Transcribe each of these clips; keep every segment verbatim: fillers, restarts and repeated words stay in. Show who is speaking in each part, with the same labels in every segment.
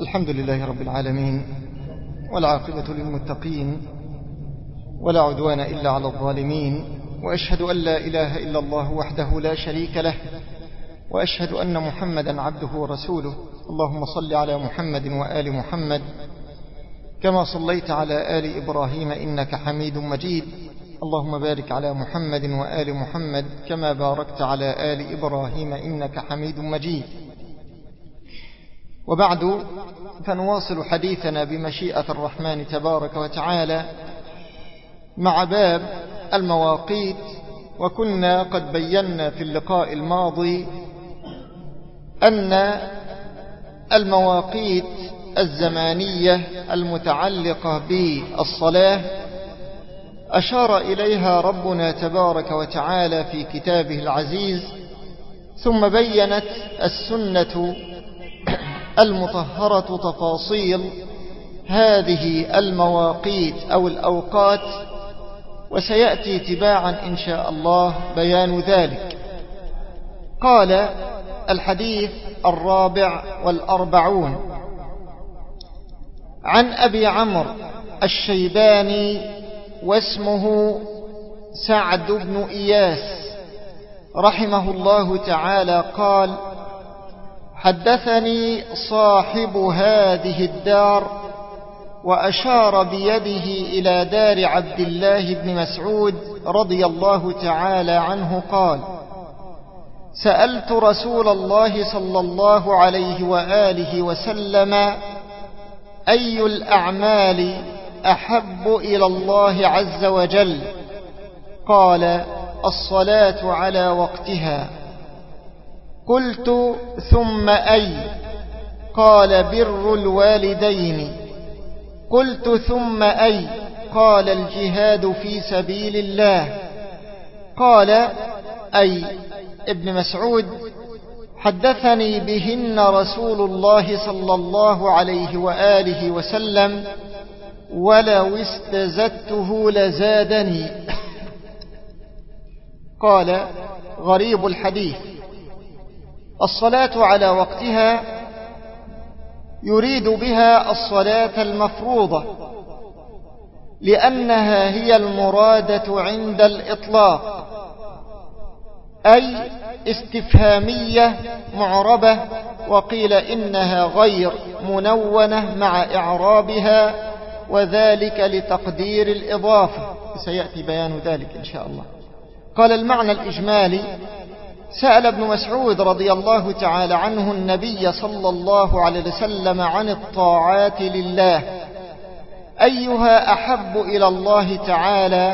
Speaker 1: الحمد لله رب العالمين، والعاقبة للمتقين، ولا عدوان إلا على الظالمين، وأشهد أن لا إله إلا الله وحده لا شريك له، وأشهد أن محمدا عبده ورسوله. اللهم صل على محمد وآل محمد كما صليت على آل إبراهيم إنك حميد مجيد. اللهم بارك على محمد وآل محمد كما باركت على آل إبراهيم إنك حميد مجيد. وبعد، فنواصل حديثنا بمشيئة الرحمن تبارك وتعالى مع باب المواقيت. وكنا قد بينا في اللقاء الماضي أن المواقيت الزمانية المتعلقة بالصلاة أشار إليها ربنا تبارك وتعالى في كتابه العزيز، ثم بينت السنة المطهرة تفاصيل هذه المواقيت أو الأوقات، وسيأتي تباعا إن شاء الله بيان ذلك. قال الحديث الرابع والأربعون عن أبي عمرو الشيباني واسمه سعد بن إياس رحمه الله تعالى قال: حدثني صاحب هذه الدار، وأشار بيده إلى دار عبد الله بن مسعود رضي الله تعالى عنه قال: سألت رسول الله صلى الله عليه وآله وسلم: أي الأعمال أحب إلى الله عز وجل؟ قال: الصلاة على وقتها. قلت: ثم أي؟ قال: بر الوالدين. قلت: ثم أي؟ قال: الجهاد في سبيل الله. قال أي ابن مسعود: حدثني بهن رسول الله صلى الله عليه وآله وسلم، ولو استزدته لزادني. قال: غريب الحديث. الصلاة على وقتها يريد بها الصلاة المفروضة، لأنها هي المرادة عند الإطلاق، أي استفهامية معربة، وقيل إنها غير منونة مع إعرابها، وذلك لتقدير الإضافة، سيأتي بيان ذلك إن شاء الله. قال: المعنى الإجمالي: سأل ابن مسعود رضي الله تعالى عنه النبي صلى الله عليه وسلم عن الطاعات لله، أيها أحب إلى الله تعالى؟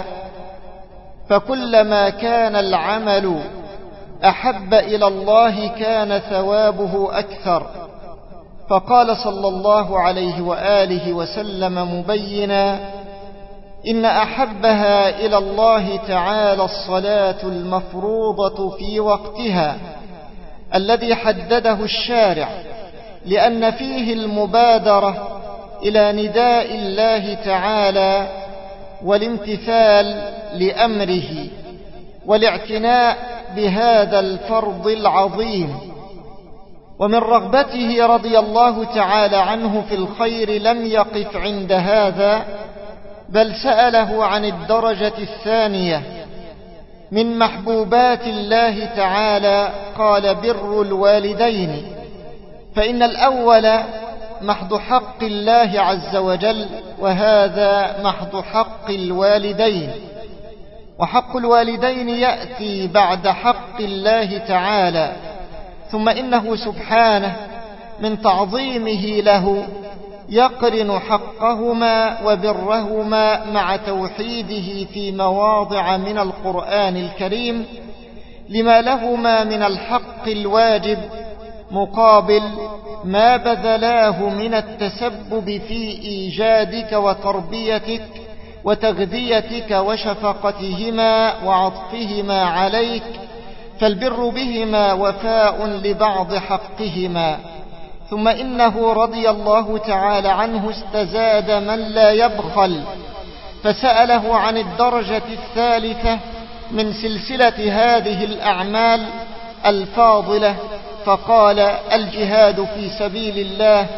Speaker 1: فكلما كان العمل أحب إلى الله كان ثوابه أكثر. فقال صلى الله عليه وآله وسلم مبينا: إن أحبها إلى الله تعالى الصلاة المفروضة في وقتها الذي حدده الشارع، لأن فيه المبادرة إلى نداء الله تعالى والامتثال لأمره والاعتناء بهذا الفرض العظيم. ومن رغبته رضي الله تعالى عنه في الخير لم يقف عند هذا، بل سأله عن الدرجة الثانية من محبوبات الله تعالى، قال: بر الوالدين. فإن الأول محض حق الله عز وجل، وهذا محض حق الوالدين، وحق الوالدين يأتي بعد حق الله تعالى. ثم إنه سبحانه من تعظيمه له يقرن حقهما وبرهما مع توحيده في مواضع من القرآن الكريم، لما لهما من الحق الواجب مقابل ما بذلاه من التسبب في إيجادك وتربيتك وتغذيتك وشفقتهما وعطفهما عليك، فالبر بهما وفاء لبعض حقهما. ثم إنه رضي الله تعالى عنه استزاد من لا يبخل، فسأله عن الدرجة الثالثة من سلسلة هذه الأعمال الفاضلة، فقال: الجهاد في سبيل الله.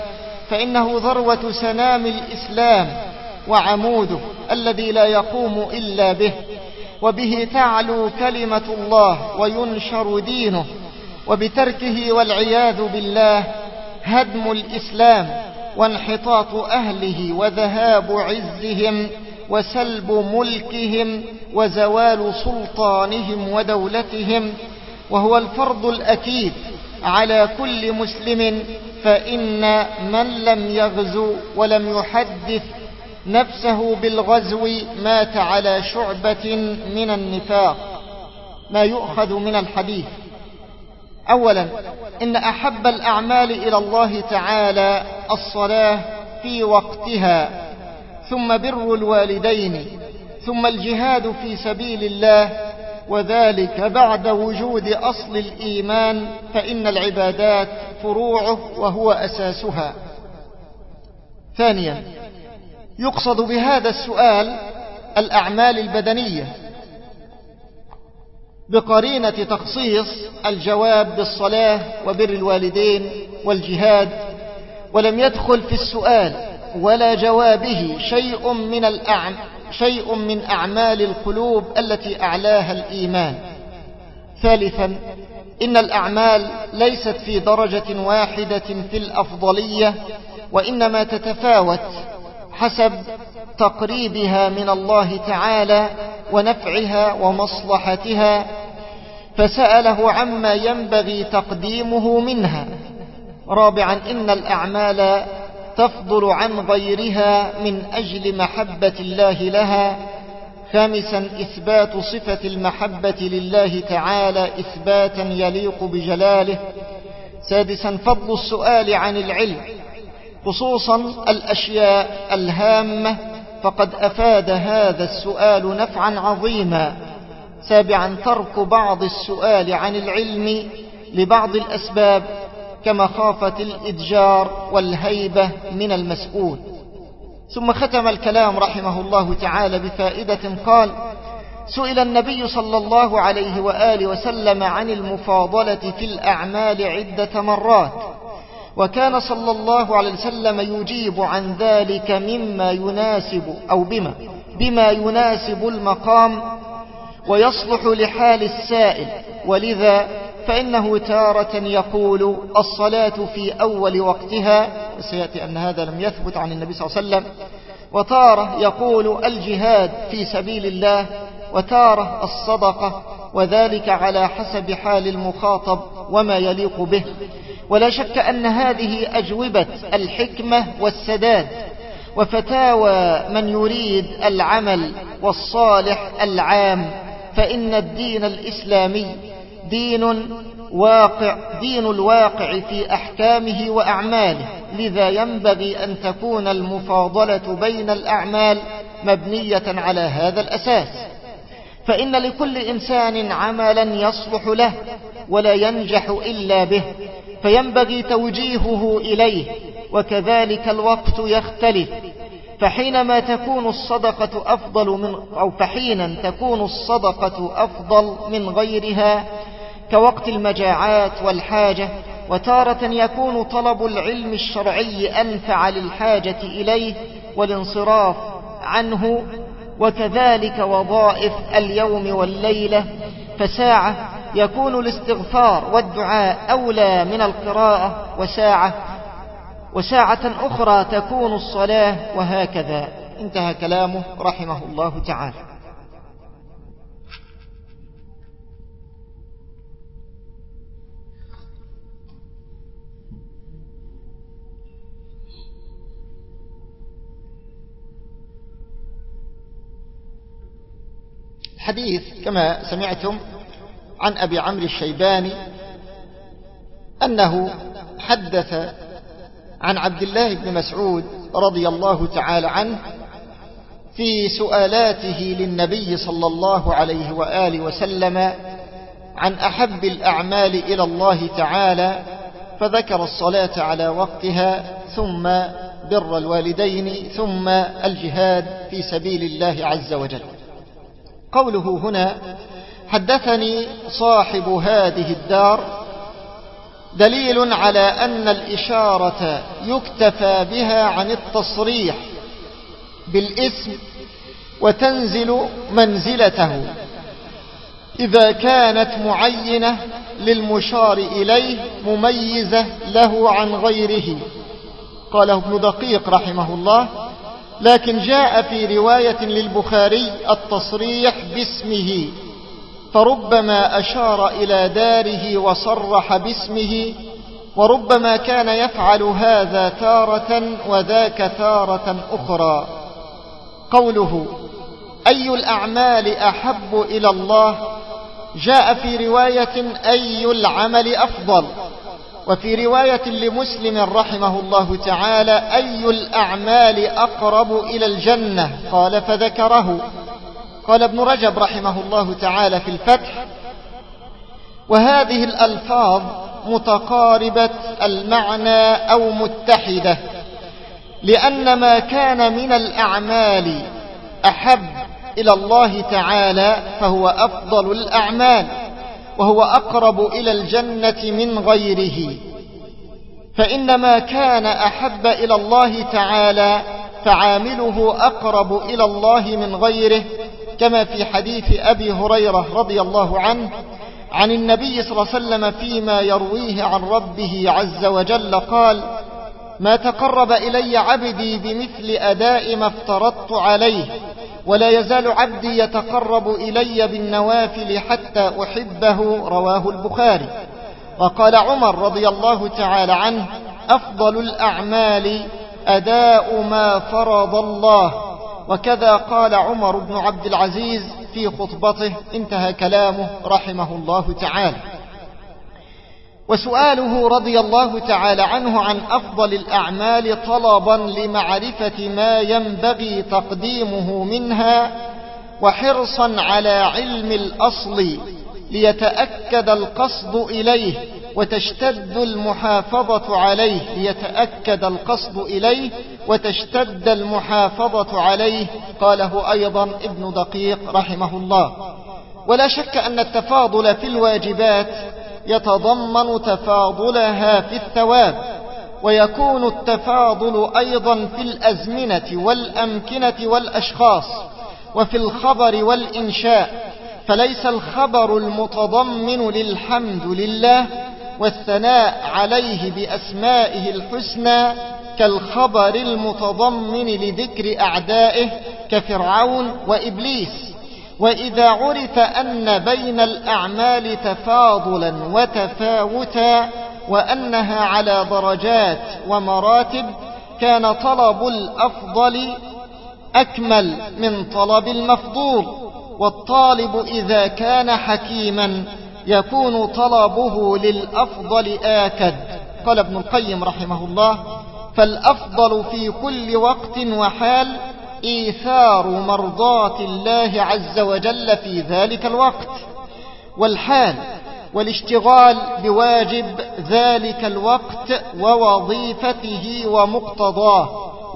Speaker 1: فإنه ذروة سنام الإسلام وعموده الذي لا يقوم إلا به، وبه تعلو كلمة الله وينشر دينه، وبتركه والعياذ بالله هدم الإسلام وانحطاط أهله وذهاب عزهم وسلب ملكهم وزوال سلطانهم ودولتهم. وهو الفرض الأكيد على كل مسلم، فإن من لم يغزو ولم يحدث نفسه بالغزو مات على شعبة من النفاق. ما يؤخذ من الحديث: أولا، إن أحب الأعمال إلى الله تعالى الصلاة في وقتها، ثم بر الوالدين، ثم الجهاد في سبيل الله، وذلك بعد وجود أصل الإيمان، فإن العبادات فروعه وهو أساسها. ثانيا، يقصد بهذا السؤال الأعمال البدنية بقرينة تخصيص الجواب بالصلاة وبر الوالدين والجهاد، ولم يدخل في السؤال ولا جوابه شيء من الأعم شيء من أعمال القلوب التي أعلاها الإيمان. ثالثا، إن الأعمال ليست في درجة واحدة في الأفضلية، وإنما تتفاوت حسب تقريبها من الله تعالى ونفعها ومصلحتها، فسأله عما ينبغي تقديمه منها. رابعا، إن الأعمال تفضل عن غيرها من أجل محبة الله لها. خامسا، إثبات صفة المحبة لله تعالى إثباتا يليق بجلاله. سادسا، فضل السؤال عن العلم، خصوصا الأشياء الهامة، فقد أفاد هذا السؤال نفعا عظيما. سابعا، ترك بعض السؤال عن العلم لبعض الأسباب كمخافة الإتجار والهيبة من المسؤول. ثم ختم الكلام رحمه الله تعالى بفائدة قال: سئل النبي صلى الله عليه وآله وسلم عن المفاضلة في الأعمال عدة مرات، وكان صلى الله عليه وسلم يجيب عن ذلك مما يناسب أو بما بما يناسب المقام ويصلح لحال السائل، ولذا فإنه تارة يقول الصلاة في أول وقتها، وسيأتي أن هذا لم يثبت عن النبي صلى الله عليه وسلم، وتارة يقول الجهاد في سبيل الله، وتارة الصدقة، وذلك على حسب حال المخاطب وما يليق به. ولا شك أن هذه أجوبة الحكمة والسداد وفتاوى من يريد العمل والصالح العام، فإن الدين الإسلامي دين واقع دين الواقع في أحكامه وأعماله، لذا ينبغي أن تكون المفاضلة بين الأعمال مبنية على هذا الأساس، فإن لكل إنسان عملا يصلح له ولا ينجح إلا به، فينبغي توجيهه إليه، وكذلك الوقت يختلف، فحينما تكون الصدقة أفضل من أو فحينا تكون الصدقة أفضل من غيرها كوقت المجاعات والحاجة، وتارة يكون طلب العلم الشرعي أنفع للحاجة إليه والانصراف عنه، وكذلك وظائف اليوم والليلة، فساعة يكون الاستغفار والدعاء أولى من القراءة، وساعة وساعة أخرى تكون الصلاة، وهكذا. انتهى كلامه رحمه الله تعالى. الحديث كما سمعتم عن أبي عمرو الشيباني أنه حدث عن عبد الله بن مسعود رضي الله تعالى عنه في سؤالاته للنبي صلى الله عليه وآله وسلم عن أحب الأعمال إلى الله تعالى، فذكر الصلاة على وقتها، ثم بر الوالدين، ثم الجهاد في سبيل الله عز وجل. قوله هنا: حدثني صاحب هذه الدار، دليل على أن الإشارة يكتفى بها عن التصريح بالاسم وتنزل منزلته إذا كانت معينة للمشار إليه مميزة له عن غيره. قاله ابن دقيق رحمه الله: لكن جاء في رواية للبخاري التصريح باسمه، فربما أشار إلى داره وصرح باسمه، وربما كان يفعل هذا تارة وذاك تارة أخرى. قوله: أي الأعمال أحب إلى الله، جاء في رواية: أي العمل أفضل، وفي رواية لمسلم رحمه الله تعالى: أي الأعمال أقرب إلى الجنة، قال فذكره. قال ابن رجب رحمه الله تعالى في الفتح: وهذه الألفاظ متقاربة المعنى أو متحدة، لأن ما كان من الأعمال أحب إلى الله تعالى فهو أفضل الأعمال، وهو أقرب إلى الجنة من غيره. فإن ما كان أحب إلى الله تعالى فعامله أقرب إلى الله من غيره، كما في حديث أبي هريرة رضي الله عنه عن النبي صلى الله عليه وسلم فيما يرويه عن ربه عز وجل قال: ما تقرب إلي عبدي بمثل أداء ما افترضت عليه، ولا يزال عبدي يتقرب إلي بالنوافل حتى أحبه، رواه البخاري. وقال عمر رضي الله تعالى عنه: أفضل الأعمال أداء ما فرض الله. وكذا قال عمر بن عبد العزيز في خطبته، انتهى كلامه رحمه الله تعالى. وسؤاله رضي الله تعالى عنه عن أفضل الأعمال طلبا لمعرفة ما ينبغي تقديمه منها، وحرصا على علم الأصل ليتأكد القصد إليه وتشتد المحافظة عليه ليتأكد القصد إليه وتشتد المحافظة عليه. قاله أيضا ابن دقيق رحمه الله. ولا شك أن التفاضل في الواجبات يتضمن تفاضلها في الثواب، ويكون التفاضل أيضا في الأزمنة والأمكنة والأشخاص وفي الخبر والإنشاء. فليس الخبر المتضمن للحمد لله والثناء عليه بأسمائه الحسنى كالخبر المتضمن لذكر أعدائه كفرعون وإبليس. وإذا عرف أن بين الأعمال تفاضلا وتفاوتا وأنها على درجات ومراتب، كان طلب الأفضل أكمل من طلب المفضول. والطالب إذا كان حكيما يكون طلبه للأفضل آكد. قال ابن القيم رحمه الله: فالأفضل في كل وقت وحال إيثار مرضاة الله عز وجل في ذلك الوقت والحال، والاشتغال بواجب ذلك الوقت ووظيفته ومقتضاه.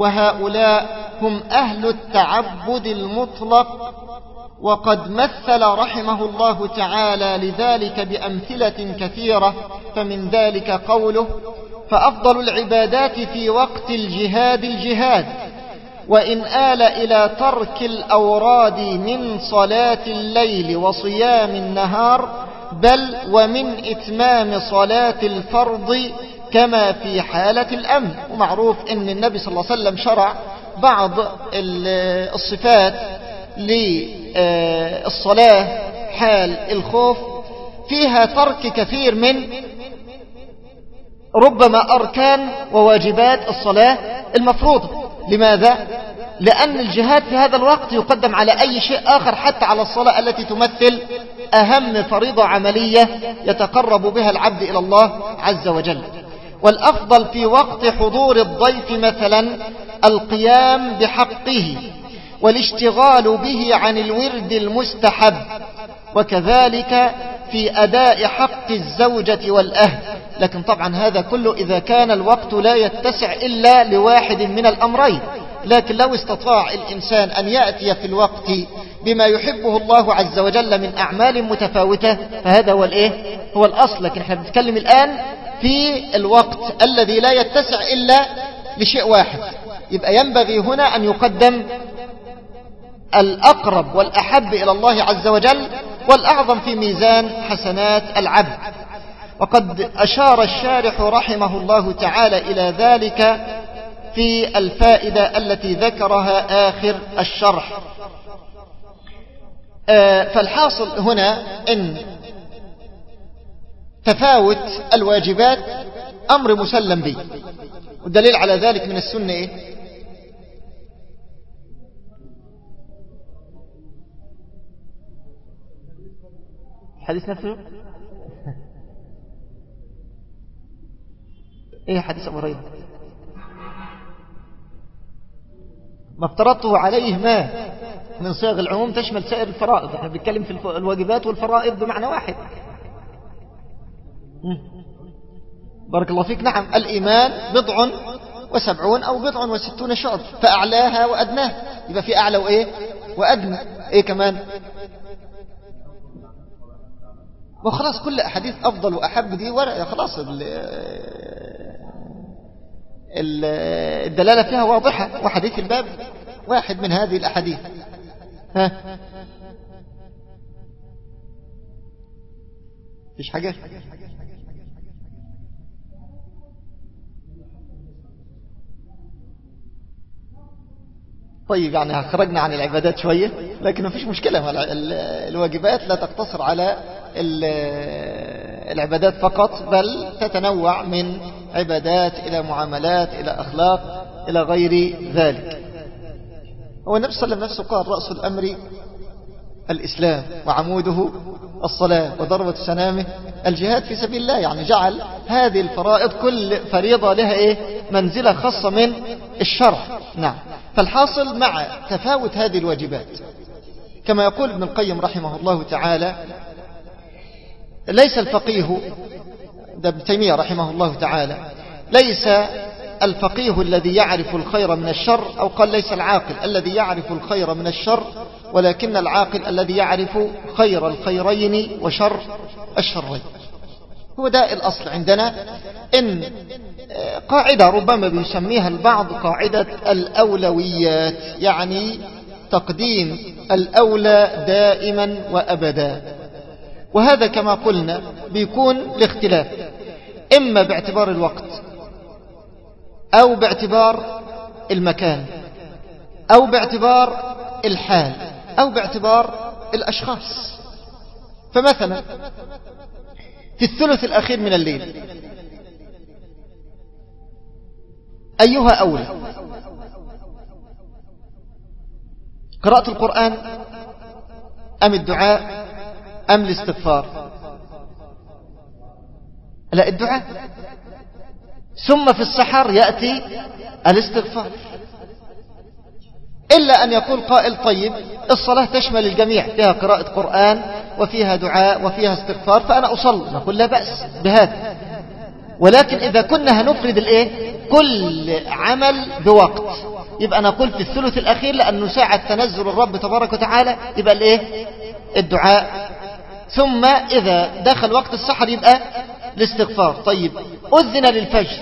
Speaker 1: وهؤلاء هم أهل التعبد المطلق. وقد مثل رحمه الله تعالى لذلك بأمثلة كثيرة، فمن ذلك قوله: فأفضل العبادات في وقت الجهاد الجهاد، وإن آل إلى ترك الأوراد من صلاة الليل وصيام النهار، بل ومن إتمام صلاة الفرض كما في حالة الأمن. ومعروف أن النبي صلى الله عليه وسلم شرع بعض الصفات للصلاة حال الخوف فيها ترك كثير من ربما أركان وواجبات الصلاة المفروضة. لماذا؟ لأن الجهاد في هذا الوقت يقدم على أي شيء آخر، حتى على الصلاة التي تمثل أهم فريضة عملية يتقرب بها العبد إلى الله عز وجل. والأفضل في وقت حضور الضيف مثلا القيام بحقه والاشتغال به عن الورد المستحب، وكذلك في أداء حق الزوجة والأهل. لكن طبعا هذا كله إذا كان الوقت لا يتسع إلا لواحد من الأمرين. لكن لو استطاع الإنسان أن يأتي في الوقت بما يحبه الله عز وجل من أعمال متفاوتة فهذا هو الإيه؟ هو الأصل. لكن احنا بنتكلم الآن في الوقت الذي لا يتسع إلا لشيء واحد، يبقى ينبغي هنا أن يقدم الأقرب والأحب إلى الله عز وجل والأعظم في ميزان حسنات العبد. وقد أشار الشارح رحمه الله تعالى إلى ذلك في الفائدة التي ذكرها آخر الشرح. فالحاصل هنا إن تفاوت الواجبات أمر مسلم به، والدليل على ذلك من السنة إيه؟ حديث نفسه ايه حديث ابو هريره؟ ما افترضته عليه ما من صيغ العموم تشمل سائر الفرائض. احنا بنتكلم في الواجبات والفرائض بمعنى واحد. بارك الله فيك. نعم، الإيمان بضع وسبعون أو بضع وستون شعب، فأعلاها وأدناها، يبقى في أعلى وإيه وأدنى. إيه كمان؟ وخلاص كل أحاديث أفضل وأحب دي ورقة خلاص، الدلالة فيها واضحة، وحديث الباب واحد من هذه الأحاديث. ها فيش حاجة؟ طيب يعني خرجنا عن العبادات شوية، لكن ما فيش مشكلة. الواجبات لا تقتصر على العبادات فقط، بل تتنوع من عبادات إلى معاملات إلى أخلاق إلى غير ذلك. هو النبي صلى الله عليه وسلم نفسه قال: رأس الأمر الإسلام وعموده الصلاة وضربة سنامه الجهاد في سبيل الله. يعني جعل هذه الفرائض كل فريضة لها إيه؟ منزلة خاصة من الشرع. نعم. فالحاصل مع تفاوت هذه الواجبات، كما يقول ابن القيم رحمه الله تعالى: ليس الفقيه، ده ابن تيمية رحمه الله تعالى، ليس الفقيه الذي يعرف الخير من الشر، أو قال ليس العاقل الذي يعرف الخير من الشر، ولكن العاقل الذي يعرف خير الخيرين وشر الشرين. هو ده الأصل عندنا. إن قاعدة ربما بيسميها البعض قاعدة الأولويات، يعني تقديم الأولى دائما وأبدا. وهذا كما قلنا بيكون الاختلاف إما باعتبار الوقت، أو باعتبار المكان، أو باعتبار الحال، أو باعتبار الأشخاص. فمثلا في الثلث الأخير من الليل أيها أولى؟ قراءة القرآن أم الدعاء أم الاستغفار؟ لا، الدعاء. ثم في السحر يأتي الاستغفار. إلا أن يقول قائل: طيب الصلاة تشمل الجميع، فيها قراءة قرآن وفيها دعاء وفيها استغفار، فأنا أصلي. نقول لا بأس بهذا، ولكن إذا كنا هنفرد الإيه؟ كل عمل بوقت، يبقى نقول في الثلث الأخير، لأنه ساعة تنزل الرب تبارك وتعالى، يبقى الإيه؟ الدعاء. ثم إذا دخل وقت السحر يبقى الاستغفار. طيب أذن للفجر،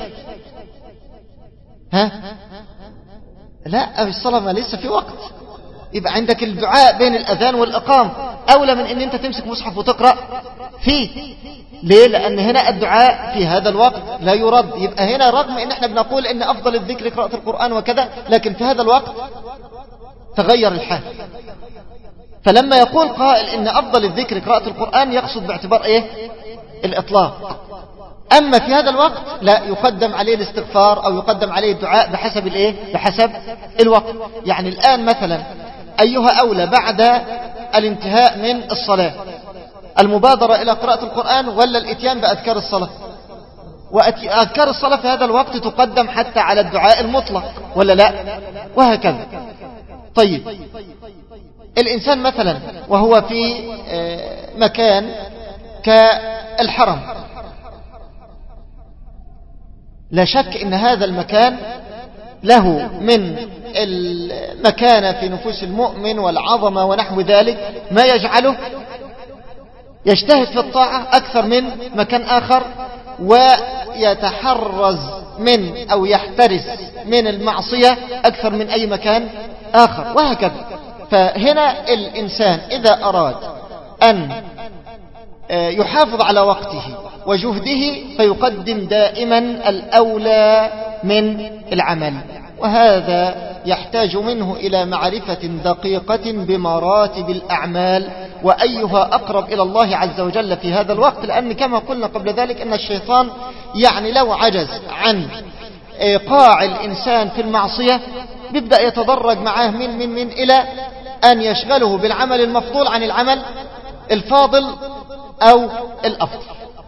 Speaker 1: ها؟ لا، الصلاة ما لسه في وقت، يبقى عندك الدعاء بين الأذان والإقام أولى من أن أنت تمسك مصحف وتقرأ فيه. ليه؟ لأن هنا الدعاء في هذا الوقت لا يرد. يبقى هنا رغم أن احنا بنقول أن أفضل الذكر قراءة القرآن وكذا، لكن في هذا الوقت تغير الحال. فلما يقول قائل أن أفضل الذكر قراءة القرآن، يقصد باعتبار إيه؟ الإطلاق. أما في هذا الوقت لا، يقدم عليه الاستغفار أو يقدم عليه الدعاء بحسب الإيه؟ بحسب الوقت. يعني الآن مثلا أيها أولى بعد الانتهاء من الصلاة؟ المبادرة إلى قراءة القرآن ولا الإتيان بأذكار الصلاة؟ وأذكار الصلاة في هذا الوقت تقدم حتى على الدعاء المطلق ولا لا؟ وهكذا. طيب الإنسان مثلا وهو في مكان كالحرم، لا شك إن هذا المكان له من المكانة في نفوس المؤمن والعظمة ونحو ذلك ما يجعله يجتهد في الطاعة أكثر من مكان آخر، ويتحرز من أو يحترس من المعصية أكثر من أي مكان آخر، وهكذا. فهنا الإنسان إذا أراد أن يحافظ على وقته وجهده فيقدم دائما الأولى من العمل، وهذا يحتاج منه إلى معرفة دقيقة بمراتب الأعمال وأيها أقرب إلى الله عز وجل في هذا الوقت، لأن كما قلنا قبل ذلك أن الشيطان يعني لو عجز عن إيقاع الإنسان في المعصية بيبدأ يتدرج معاه من من من إلى أن يشغله بالعمل المفضول عن العمل الفاضل أو الأفضل.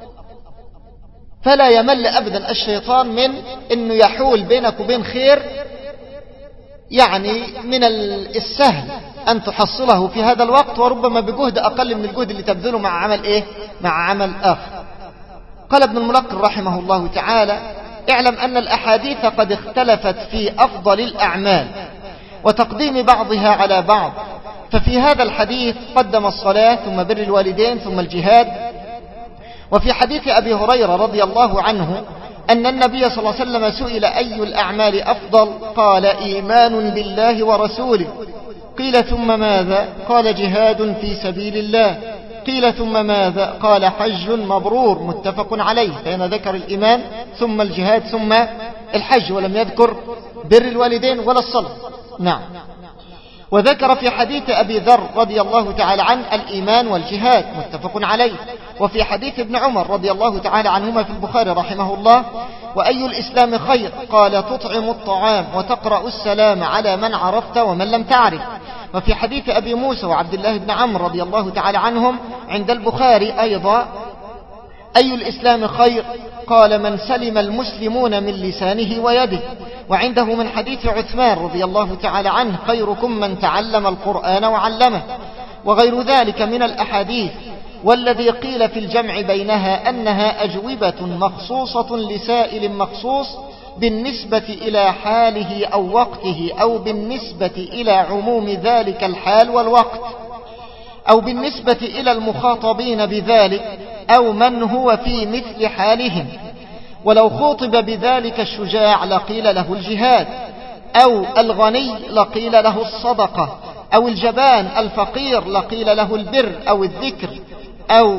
Speaker 1: فلا يمل أبدا الشيطان من أنه يحول بينك وبين خير يعني من السهل أن تحصله في هذا الوقت، وربما بجهد أقل من الجهد اللي تبذله مع عمل إيه؟ مع عمل آخر. قال ابن الملقن رحمه الله تعالى: اعلم أن الأحاديث قد اختلفت في أفضل الأعمال وتقديم بعضها على بعض، ففي هذا الحديث قدم الصلاة ثم بر الوالدين ثم الجهاد. وفي حديث أبي هريرة رضي الله عنه أن النبي صلى الله عليه وسلم سئل: أي الأعمال أفضل؟ قال: إيمان بالله ورسوله. قيل: ثم ماذا؟ قال: جهاد في سبيل الله. قيل: ثم ماذا؟ قال: حج مبرور. متفق عليه. فهنا ذكر الإيمان ثم الجهاد ثم الحج، ولم يذكر بر الوالدين ولا الصلاة. نعم. وذكر في حديث أبي ذر رضي الله تعالى عنه الإيمان والجهاد، متفق عليه. وفي حديث ابن عمر رضي الله تعالى عنهما في البخاري رحمه الله: وأي الإسلام خير؟ قال: تطعم الطعام وتقرأ السلام على من عرفت ومن لم تعرف. وفي حديث أبي موسى وعبد الله بن عمرو رضي الله تعالى عنهم عند البخاري أيضا: أي الإسلام خير؟ قال: من سلم المسلمون من لسانه ويده. وعنده من حديث عثمان رضي الله تعالى عنه: خيركم من تعلم القرآن وعلمه. وغير ذلك من الأحاديث. والذي قيل في الجمع بينها أنها أجوبة مخصوصة لسائل مخصوص بالنسبة إلى حاله أو وقته، أو بالنسبة إلى عموم ذلك الحال والوقت، أو بالنسبة إلى المخاطبين بذلك، أو من هو في مثل حالهم. ولو خوطب بذلك الشجاع لقيل له الجهاد، أو الغني لقيل له الصدقة، أو الجبان الفقير لقيل له البر أو الذكر، أو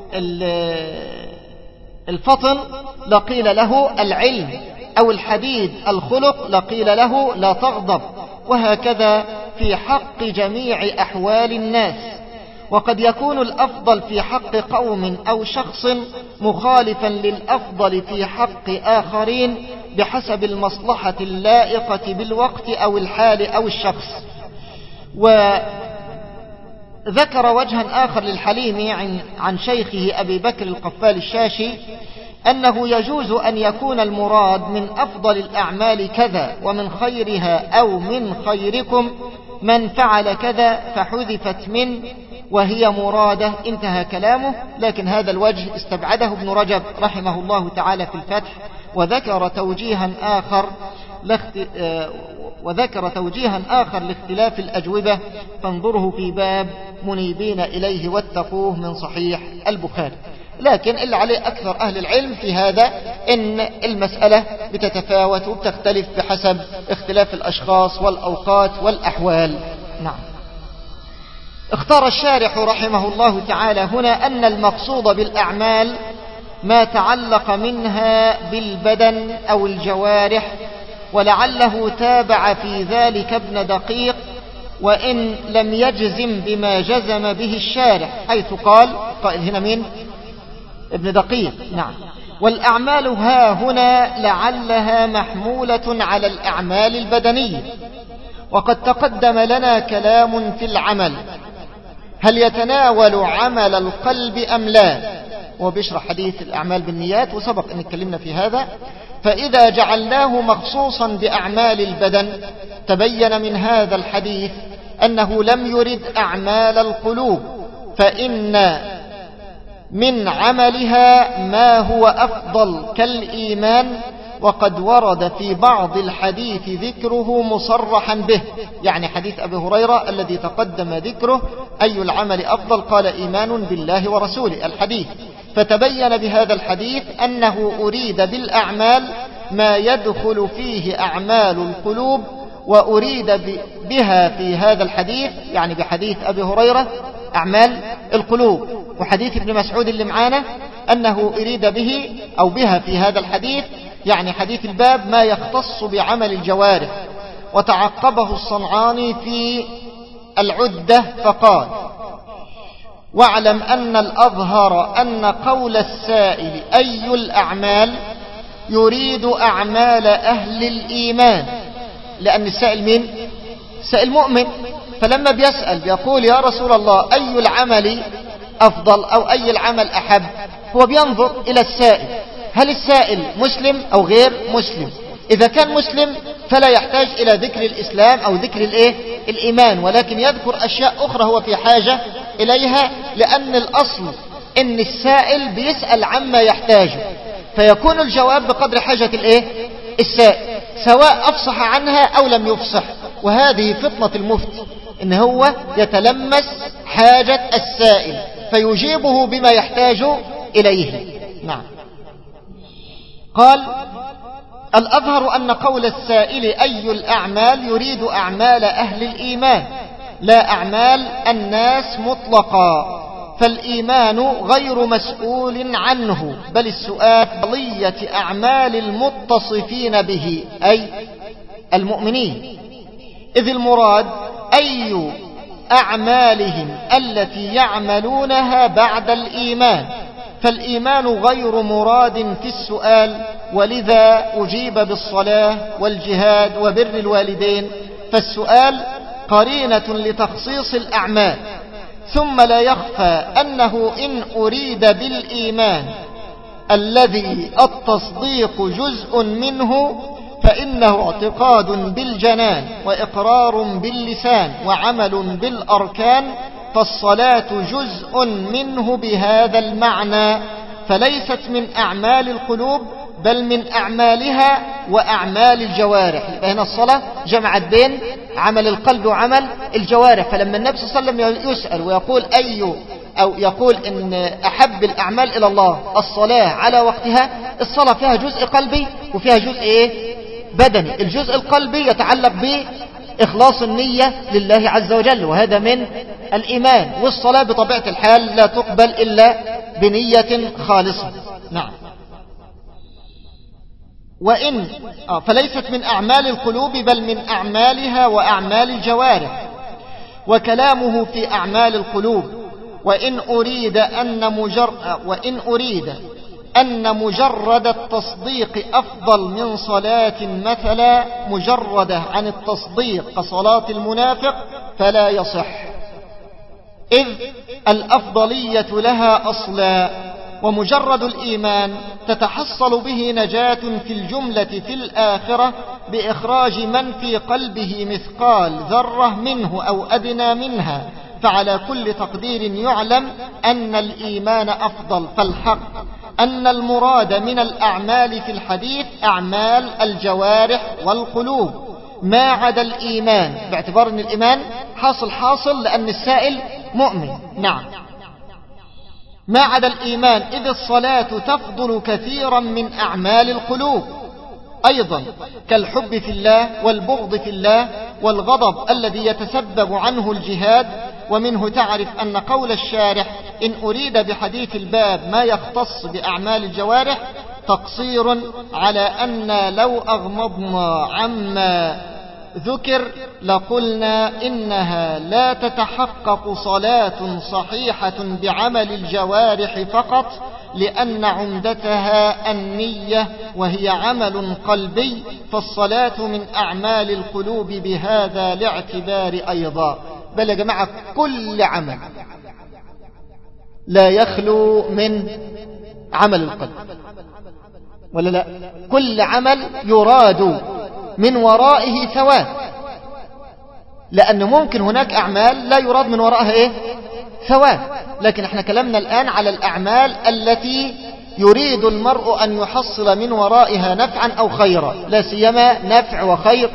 Speaker 1: الفطن لقيل له العلم، أو الحديد الخلق لقيل له لا تغضب. وهكذا في حق جميع أحوال الناس. وقد يكون الأفضل في حق قوم أو شخص مخالفا للأفضل في حق آخرين بحسب المصلحة اللائقة بالوقت أو الحال أو الشخص. وذكر وجها آخر للحليم عن, عن شيخه أبي بكر القفال الشاشي أنه يجوز أن يكون المراد من أفضل الأعمال كذا، ومن خيرها أو من خيركم من فعل كذا، فحذفت من وهي مرادة. انتهى كلامه. لكن هذا الوجه استبعده ابن رجب رحمه الله تعالى في الفتح، وذكر توجيها آخر لاخت... وذكر توجيها آخر لاختلاف الأجوبة، فانظره في باب منيبين إليه واتقوه من صحيح البخاري. لكن اللي عليه أكثر أهل العلم في هذا إن المسألة بتتفاوت وبتختلف بحسب اختلاف الأشخاص والأوقات والأحوال. نعم. اختار الشارح رحمه الله تعالى هنا أن المقصود بالأعمال ما تعلق منها بالبدن أو الجوارح، ولعله تابع في ذلك ابن دقيق، وإن لم يجزم بما جزم به الشارح، حيث قال قائل هنا مين؟ ابن دقيق. نعم. والأعمال ها هنا لعلها محمولة على الأعمال البدنية. وقد تقدم لنا كلام في العمل هل يتناول عمل القلب أم لا، وبيشرح حديث الأعمال بالنيات، وسبق أن اتكلمنا في هذا. فإذا جعلناه مخصوصا بأعمال البدن تبين من هذا الحديث أنه لم يرد أعمال القلوب، فإن من عملها ما هو أفضل كالإيمان، وقد ورد في بعض الحديث ذكره مصرحا به، يعني حديث أبي هريرة الذي تقدم ذكره: أي العمل أفضل؟ قال: إيمان بالله ورسوله الحديث. فتبين بهذا الحديث أنه أريد بالأعمال ما يدخل فيه أعمال القلوب، وأريد بها في هذا الحديث يعني بحديث أبي هريرة أعمال القلوب، وحديث ابن مسعود اللي معانا أنه أريد به أو بها في هذا الحديث يعني حديث الباب ما يختص بعمل الجوارح. وتعقبه الصنعاني في العدة فقال: واعلم أن الأظهر أن قول السائل أي الأعمال يريد أعمال أهل الإيمان، لأن السائل مين؟ سائل مؤمن، فلما بيسأل بيقول يا رسول الله أي العمل أفضل أو أي العمل أحب، هو بينظر إلى السائل، هل السائل مسلم أو غير مسلم؟ إذا كان مسلم فلا يحتاج إلى ذكر الإسلام أو ذكر الإيه؟ الإيمان، ولكن يذكر أشياء أخرى هو في حاجة إليها، لأن الأصل إن السائل بيسأل عما يحتاجه، فيكون الجواب بقدر حاجة الإيه؟ السائل، سواء أفصح عنها أو لم يفصح. وهذه فطنة المفتي، إن هو يتلمس حاجة السائل فيجيبه بما يحتاج إليه. نعم. قال: الأظهر أن قول السائل أي الأعمال يريد أعمال أهل الإيمان لا أعمال الناس مطلقا، فالإيمان غير مسؤول عنه، بل السؤال قضية أعمال المتصفين به أي المؤمنين، إذ المراد أي أعمالهم التي يعملونها بعد الإيمان، فالإيمان غير مراد في السؤال، ولذا أجيب بالصلاة والجهاد وبر الوالدين، فالسؤال قرينة لتخصيص الأعمال. ثم لا يخفى أنه إن أريد بالإيمان الذي التصديق جزء منه فإنه اعتقاد بالجنان وإقرار باللسان وعمل بالأركان، فالصلاة جزء منه بهذا المعنى، فليست من أعمال القلوب بل من أعمالها وأعمال الجوارح. هنا الصلاة جمعت بين عمل القلب وعمل الجوارح، فلما النبي صلى الله عليه وسلم يسأل ويقول أي أو يقول إن أحب الأعمال إلى الله الصلاة على وقتها، الصلاة فيها جزء قلبي وفيها جزء إيه؟ بدني. الجزء القلبي يتعلق بإخلاص النية لله عز وجل، وهذا من الإيمان، والصلاة بطبيعة الحال لا تقبل إلا بنية خالصة. نعم. وإن آه فليست من أعمال القلوب بل من أعمالها وأعمال الجوارح. وكلامه في أعمال القلوب: وإن أريد أن مجر وإن أريد أن مجرد التصديق أفضل من صلاة مثلا مجردة عن التصديق كصلاة المنافق فلا يصح، إذ الأفضلية لها أصلا، ومجرد الإيمان تتحصل به نجاة في الجملة في الآخرة بإخراج من في قلبه مثقال ذرة منه أو أدنى منها، فعلى كل تقدير يعلم أن الإيمان أفضل. فالحق أن المراد من الأعمال في الحديث أعمال الجوارح والقلوب ما عدا الإيمان، باعتبار أن الإيمان حاصل حاصل لأن السائل مؤمن. نعم. ما عدا الإيمان، إذ الصلاة تفضل كثيرا من أعمال القلوب أيضا، كالحب في الله والبغض في الله والغضب الذي يتسبب عنه الجهاد. ومنه تعرف أن قول الشارح إن أريد بحديث الباب ما يختص بأعمال الجوارح تقصير على أن لو أغمضنا عما ذكر لقلنا إنها لا تتحقق صلاة صحيحة بعمل الجوارح فقط، لأن عمدتها النية وهي عمل قلبي، فالصلاة من أعمال القلوب بهذا الاعتبار أيضا. بل يا جماعة كل عمل لا يخلو من عمل القلب، ولا لا؟ كل عمل يراد من ورائه ثواب، لأن ممكن هناك أعمال لا يراد من وراءها إيه؟ ثواب، لكن احنا كلامنا الآن على الأعمال التي يريد المرء أن يحصل من ورائها نفعا أو خيرا، لا سيما نفع وخير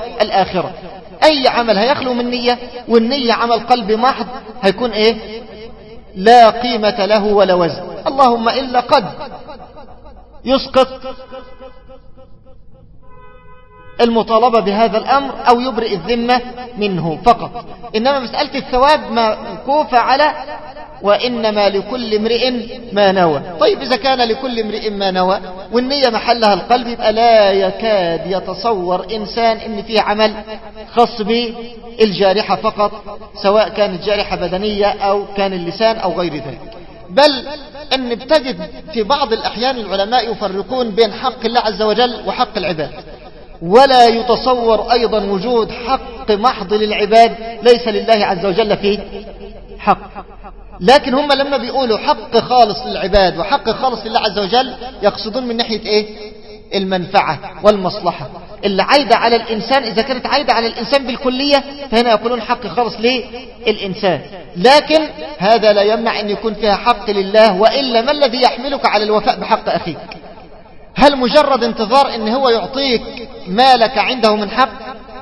Speaker 1: لا قيمة له ولا وزن، اللهم إلا قد يسقط المطالبة بهذا الأمر أو يبرئ الذمة منه فقط. إنما مسألة الثواب موقوفة على وإنما لكل امرئ ما نوى. طيب إذا كان لكل امرئ ما نوى والنية محلها القلب، يبقى لا يكاد يتصور إنسان إن فيه عمل خاص بالجارحة فقط، سواء كانت جارحة بدنية أو كان اللسان أو غير ذلك. بل أن بتجد في بعض الأحيان العلماء يفرقون بين حق الله عز وجل وحق العباد، ولا يتصور أيضا وجود حق محض للعباد ليس لله عز وجل فيه حق. لكن هم لما بيقولوا حق خالص للعباد وحق خالص لله عز وجل يقصدون من ناحية ايه؟ المنفعة والمصلحة اللي عايدة على الإنسان. إذا كانت عايدة على الإنسان بالكلية فهنا يقولون حق خالص للإنسان، لكن هذا لا يمنع أن يكون فيها حق لله. وإلا ما الذي يحملك على الوفاء بحق أخيك؟ هل مجرد انتظار ان هو يعطيك ما لك عنده من حق؟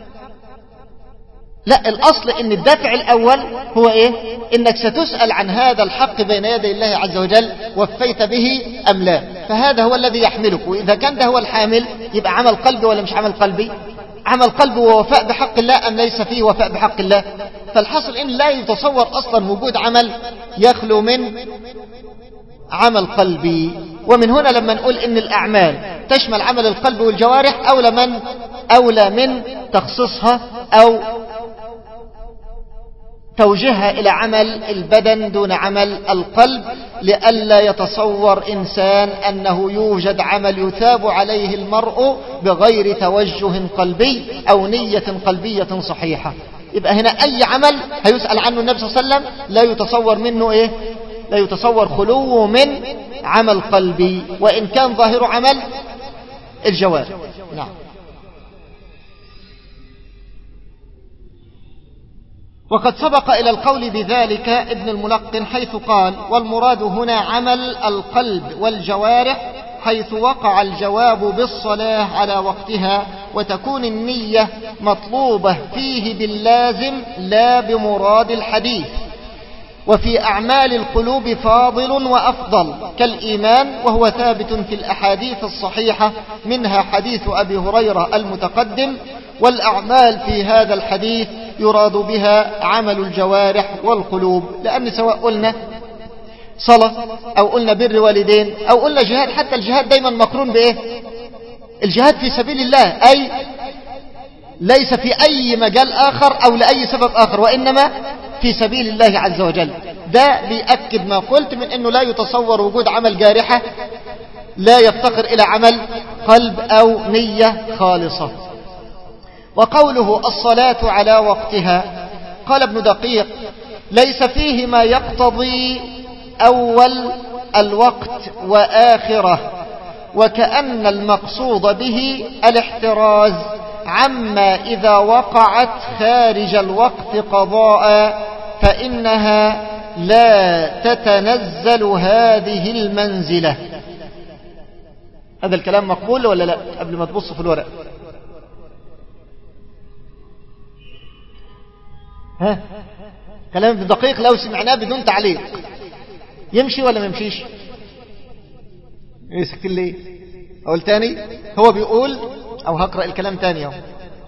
Speaker 1: لا، الأصل ان الدافع الأول هو ايه؟ انك ستسأل عن هذا الحق بين يدي الله عز وجل، وفيت به أم لا. فهذا هو الذي يحملك، وإذا كان ده هو الحامل يبقى عمل قلبي ولا مش عمل قلبي؟ عمل قلبي ووفاء بحق الله أم ليس فيه وفاء بحق الله؟ فالحاصل ان لا يتصور أصلا وجود عمل يخلو من عمل قلبي. ومن هنا لما نقول ان الأعمال تشمل عمل القلب والجوارح أولى من أولى من تخصيصها أو توجيهها إلى عمل البدن دون عمل القلب، لئلا يتصور إنسان أنه يوجد عمل يثاب عليه المرء بغير توجه قلبي أو نية قلبية صحيحة. يبقى هنا أي عمل هيسأل عنه النبي صلى الله عليه وسلم لا يتصور منه إيه؟ لا يتصور خلوه من عمل قلبي، وإن كان ظاهر عمل الجوارح. نعم. وقد سبق إلى القول بذلك ابن الملقن حيث قال: والمراد هنا عمل القلب والجوارح، حيث وقع الجواب بالصلاة على وقتها، وتكون النية مطلوبة فيه باللازم لا بمراد الحديث. وفي أعمال القلوب فاضل وأفضل كالإيمان، وهو ثابت في الأحاديث الصحيحة، منها حديث أبي هريرة المتقدم. والأعمال في هذا الحديث يراد بها عمل الجوارح والقلوب، لأن سواء قلنا صلاة أو قلنا بر والدين أو قلنا جهاد، حتى الجهاد دايما مقرون بإيه؟ الجهاد في سبيل الله، أي ليس في أي مجال آخر أو لأي سبب آخر، وإنما في سبيل الله عز وجل. ده بيأكد ما قلت من أنه لا يتصور وجود عمل جارحة لا يفتقر إلى عمل قلب أو نية خالصة. وقوله الصلاة على وقتها، قال ابن دقيق: ليس فيه ما يقتضي أول الوقت وآخره، وكأن المقصود به الاحتراز عما إذا وقعت خارج الوقت قضاء، فإنها لا تتنزل هذه المنزلة. هذا الكلام مقبول ولا لا؟ قبل ما تبص في الورق، ها كلام ابن دقيق لو سمعناه بدون تعليق يمشي ولا ما يمشيش؟ ايه سكتين ليه؟ اقول تاني. هو بيقول، او هقرأ الكلام تاني اهو،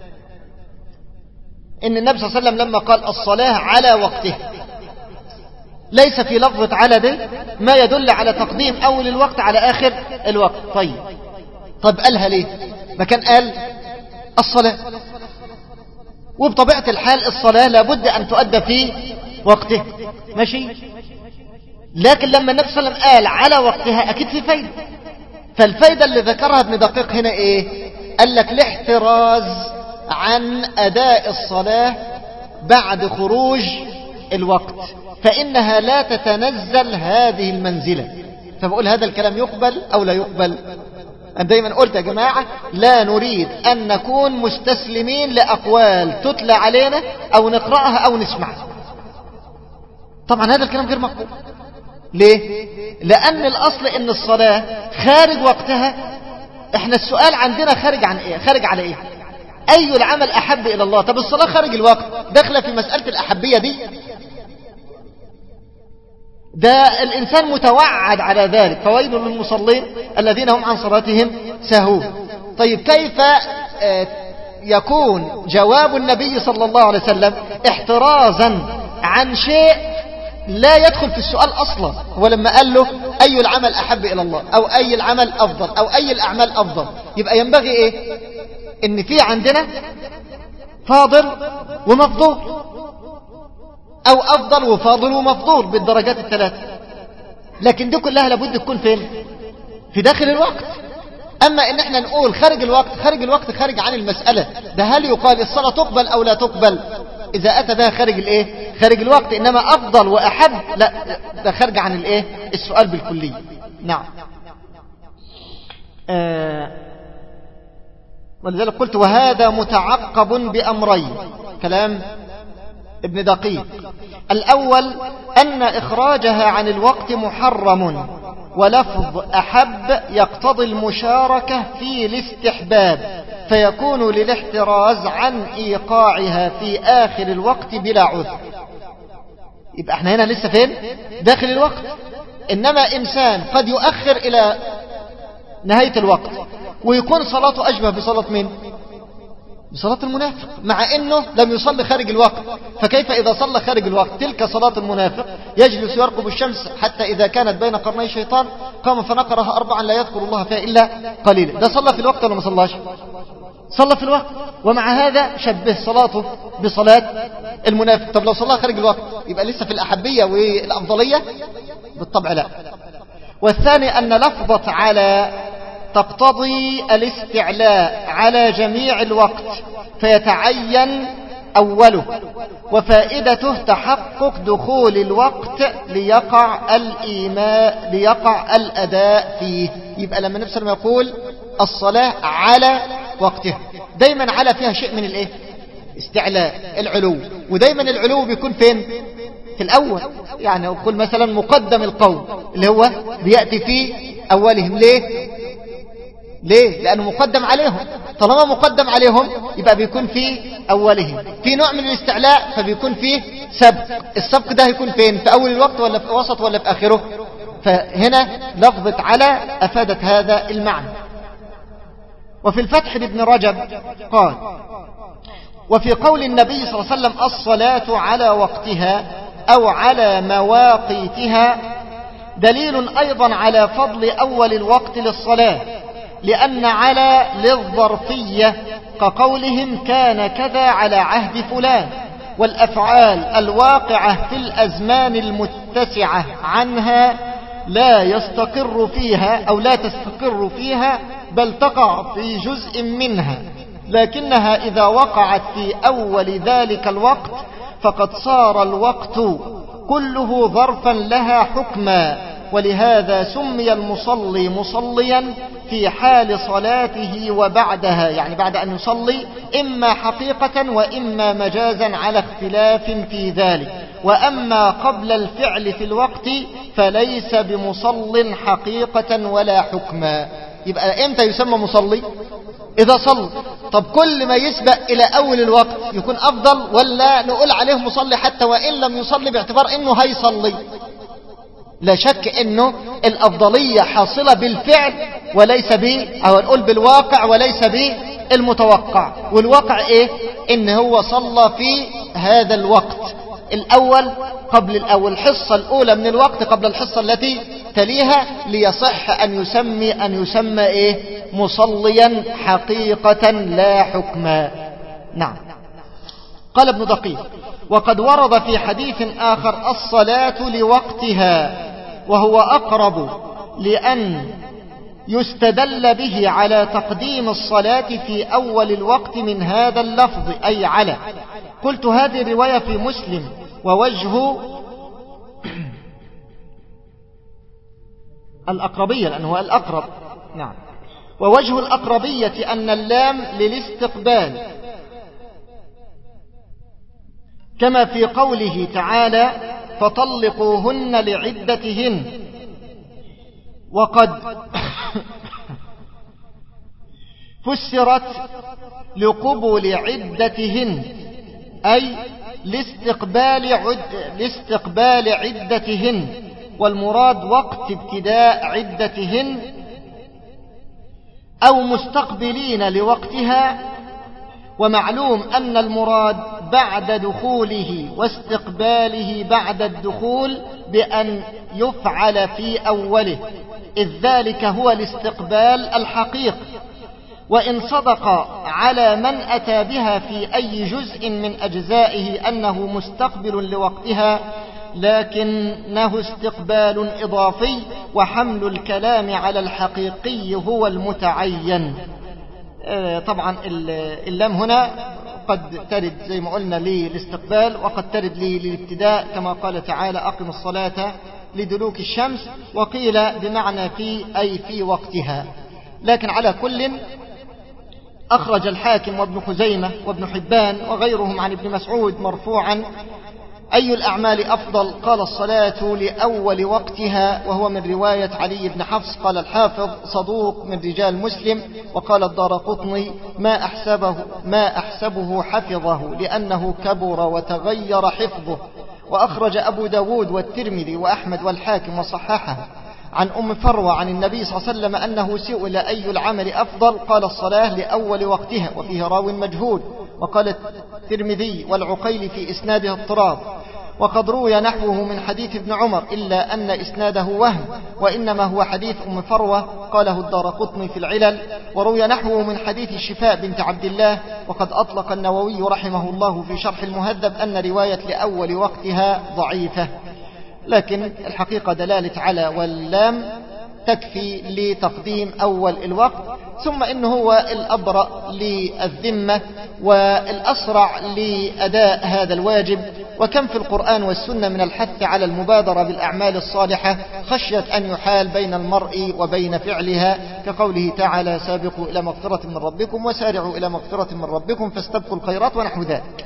Speaker 1: ان النبي صلى الله عليه وسلم لما قال الصلاة على وقته، ليس في لفظة على ده ما يدل على تقديم اول الوقت على اخر الوقت. طيب طب قالها ليه؟ ما كان قال الصلاة، وبطبيعة الحال الصلاة لابد أن تؤدى في وقته، ماشي. لكن لما النبي صلى الله عليه وسلم قال على وقتها أكيد في فايدة. فالفايدة اللي ذكرها ابن دقيق هنا إيه؟ قال لك الاحتراز عن أداء الصلاة بعد خروج الوقت، فإنها لا تتنزل هذه المنزلة. فبقول هذا الكلام يقبل أو لا يقبل؟ أنا دايما قلت يا جماعة لا نريد أن نكون مستسلمين لأقوال تتلى علينا أو نقرأها أو نسمعها. طبعا هذا الكلام غير مقبول. ليه؟ لأن الأصل إن الصلاة خارج وقتها. إحنا السؤال عندنا خارج عن إيه؟ خارج على إيه؟ أي العمل أحب إلى الله؟ طب الصلاة خارج الوقت داخلة في مسألة الأحبية دي؟ ده الإنسان متوعد على ذلك، فويل للمصلين الذين هم عن صلاتهم ساهون. طيب كيف يكون جواب النبي صلى الله عليه وسلم احترازا عن شيء لا يدخل في السؤال أصلا؟ هو لما قال له أي العمل أحب إلى الله أو أي العمل أفضل أو أي الأعمال أفضل، يبقى ينبغي إيه؟ إن في عندنا فاضل ومفضول، أو أفضل وفاضل ومفضول بالدرجات الثلاثة، لكن دي كلها لابد تكون فين؟ في داخل الوقت. أما إن احنا نقول خارج الوقت، خارج الوقت خارج عن المسألة. ده هل يقال الصلاة تقبل أو لا تقبل إذا أتى بها خارج الإيه؟ خارج الوقت، إنما أفضل وأحب لا، ده خارج عن الإيه؟ السؤال بالكلية. نعم. آه ولذلك قلت وهذا متعقب بأمرين، كلام ابن دقيق. الأول أن إخراجها عن الوقت محرم، ولفظ أحب يقتضي المشاركة في الاستحباب، فيكون للاحتراز عن إيقاعها في آخر الوقت بلا عذر. يبقى احنا هنا لسه فين؟ داخل الوقت. إنما إنسان قد يؤخر إلى نهاية الوقت ويكون صلاته أشبه بصلاة من؟ بصلاة المنافق، مع أنه لم يصلي خارج الوقت. فكيف إذا صلى خارج الوقت؟ تلك صلاة المنافق، يجلس يرقب الشمس حتى إذا كانت بين قرني الشيطان قام فنقرها أربعا لا يذكر الله فيها إلا قليلا. ده صلى في الوقت ولا ما صلاش؟ صلى في الوقت، ومع هذا شبه صلاته بصلاة المنافق. طب لو صلى خارج الوقت يبقى لسه في الأحبية والأفضلية؟ بالطبع لا. والثاني أن لفظة على تقتضي الاستعلاء على جميع الوقت، فيتعين أوله، وفائدته تحقق دخول الوقت ليقع الإيماء ليقع الأداء فيه. يبقى لما النبي صلى الله عليه وسلم يقول الصلاة على وقتها، دايما على فيها شيء من الايه؟ استعلاء، العلو. ودايما العلو بيكون فين؟ في الأول. يعني أقول مثلا مقدم القوم اللي هو بيأتي في أولهم. ليه؟ ليه؟ لأنه مقدم عليهم. طالما مقدم عليهم يبقى بيكون في أولهم. في نوع من الاستعلاء فبيكون فيه سبق. السبق ده هيكون فين؟ في أول الوقت ولا في وسط ولا في آخره؟ فهنا لفظة على أفادت هذا المعنى. وفي الفتح لابن رجب قال وفي قول النبي صلى الله عليه وسلم الصلاة على وقتها أو على مواقيتها دليل أيضا على فضل أول الوقت للصلاة، لأن على للظرفية كقولهم كان كذا على عهد فلان. والأفعال الواقعة في الأزمان المتسعة عنها لا يستقر فيها أو لا تستقر فيها، بل تقع في جزء منها، لكنها إذا وقعت في أول ذلك الوقت فقد صار الوقت كله ظرفا لها حكما. ولهذا سمي المصلي مصليا في حال صلاته وبعدها، يعني بعد أن يصلي إما حقيقة وإما مجازا على اختلاف في ذلك. وأما قبل الفعل في الوقت فليس بمصل حقيقة ولا حكما. يبقى إمتى يسمى مصلي؟ إذا صلى. طب كل ما يسبق إلى أول الوقت يكون أفضل، ولا نقول عليه مصلي حتى وإن لم يصلي باعتبار إنه هيصلي؟ لا شك إنه الأفضلية حاصلة بالفعل وليس ب أو نقول بالواقع وليس بالمتوقع. والواقع إيه؟ إن هو صلى في هذا الوقت الأول قبل الأول، الحصة الأولى من الوقت قبل الحصة التي تليها، ليصح أن يسمي أن يسمى إيه؟ مصليا حقيقة لا حكما. نعم. قال ابن دقيق وقد ورد في حديث آخر الصلاة لوقتها، وهو أقرب لأن يستدل به على تقديم الصلاة في أول الوقت من هذا اللفظ أي على. قلت هذه الرواية في مسلم، ووجه الأقربية لأنه الأقرب. نعم. ووجه الأقربية أن اللام للاستقبال، كما في قوله تعالى فطلقوهن لعدتهن. وقد فسرت لقبول عدتهن أي لاستقبال, عد لاستقبال عدتهن، والمراد وقت ابتداء عدتهن أو مستقبلين لوقتها. ومعلوم أن المراد بعد دخوله واستقباله بعد الدخول بأن يفعل في أوله، إذ ذلك هو الاستقبال الحقيقي. وإن صدق على من أتى بها في أي جزء من أجزائه أنه مستقبل لوقتها، لكنه استقبال إضافي، وحمل الكلام على الحقيقي هو المتعين. طبعا اللام هنا قد ترد زي ما قلنا للاستقبال، وقد ترد للابتداء كما قال تعالى أقم الصلاة لدلوك الشمس، وقيل بمعنى في أي في وقتها. لكن على كل أخرج الحاكم وابن خزيمة وابن حبان وغيرهم عن ابن مسعود مرفوعا: أي الأعمال أفضل؟ قال الصلاة لأول وقتها، وهو من رواية علي بن حفص. قال الحافظ صدوق من رجال مسلم. وقال الدارقطني ما أحسبه, ما أحسبه حفظه لأنه كبر وتغير حفظه. وأخرج أبو داود والترمذي وأحمد والحاكم وصححه عن أم فروة عن النبي صلى الله عليه وسلم أنه سئل أي العمل أفضل؟ قال الصلاة لأول وقتها، وفيه راو مجهول. وقال الترمذي والعقيل في إسناده اضطراب. وقد روي نحوه من حديث ابن عمر إلا أن إسناده وهم، وإنما هو حديث أم فروة، قاله الدارقطني في العلل. وروي نحوه من حديث الشفاء بنت عبد الله. وقد أطلق النووي رحمه الله في شرح المهذب أن رواية لأول وقتها ضعيفة، لكن الحقيقة دلالة على واللام تكفي لتقديم أول الوقت. ثم إنه هو الأبرأ للذمة والأسرع لأداء هذا الواجب. وكم في القرآن والسنة من الحث على المبادرة بالأعمال الصالحة خشية أن يحال بين المرء وبين فعلها، كقوله تعالى سابقوا إلى مغفرة من ربكم وسارعوا إلى مغفرة من ربكم فاستبقوا الخيرات ونحو ذلك.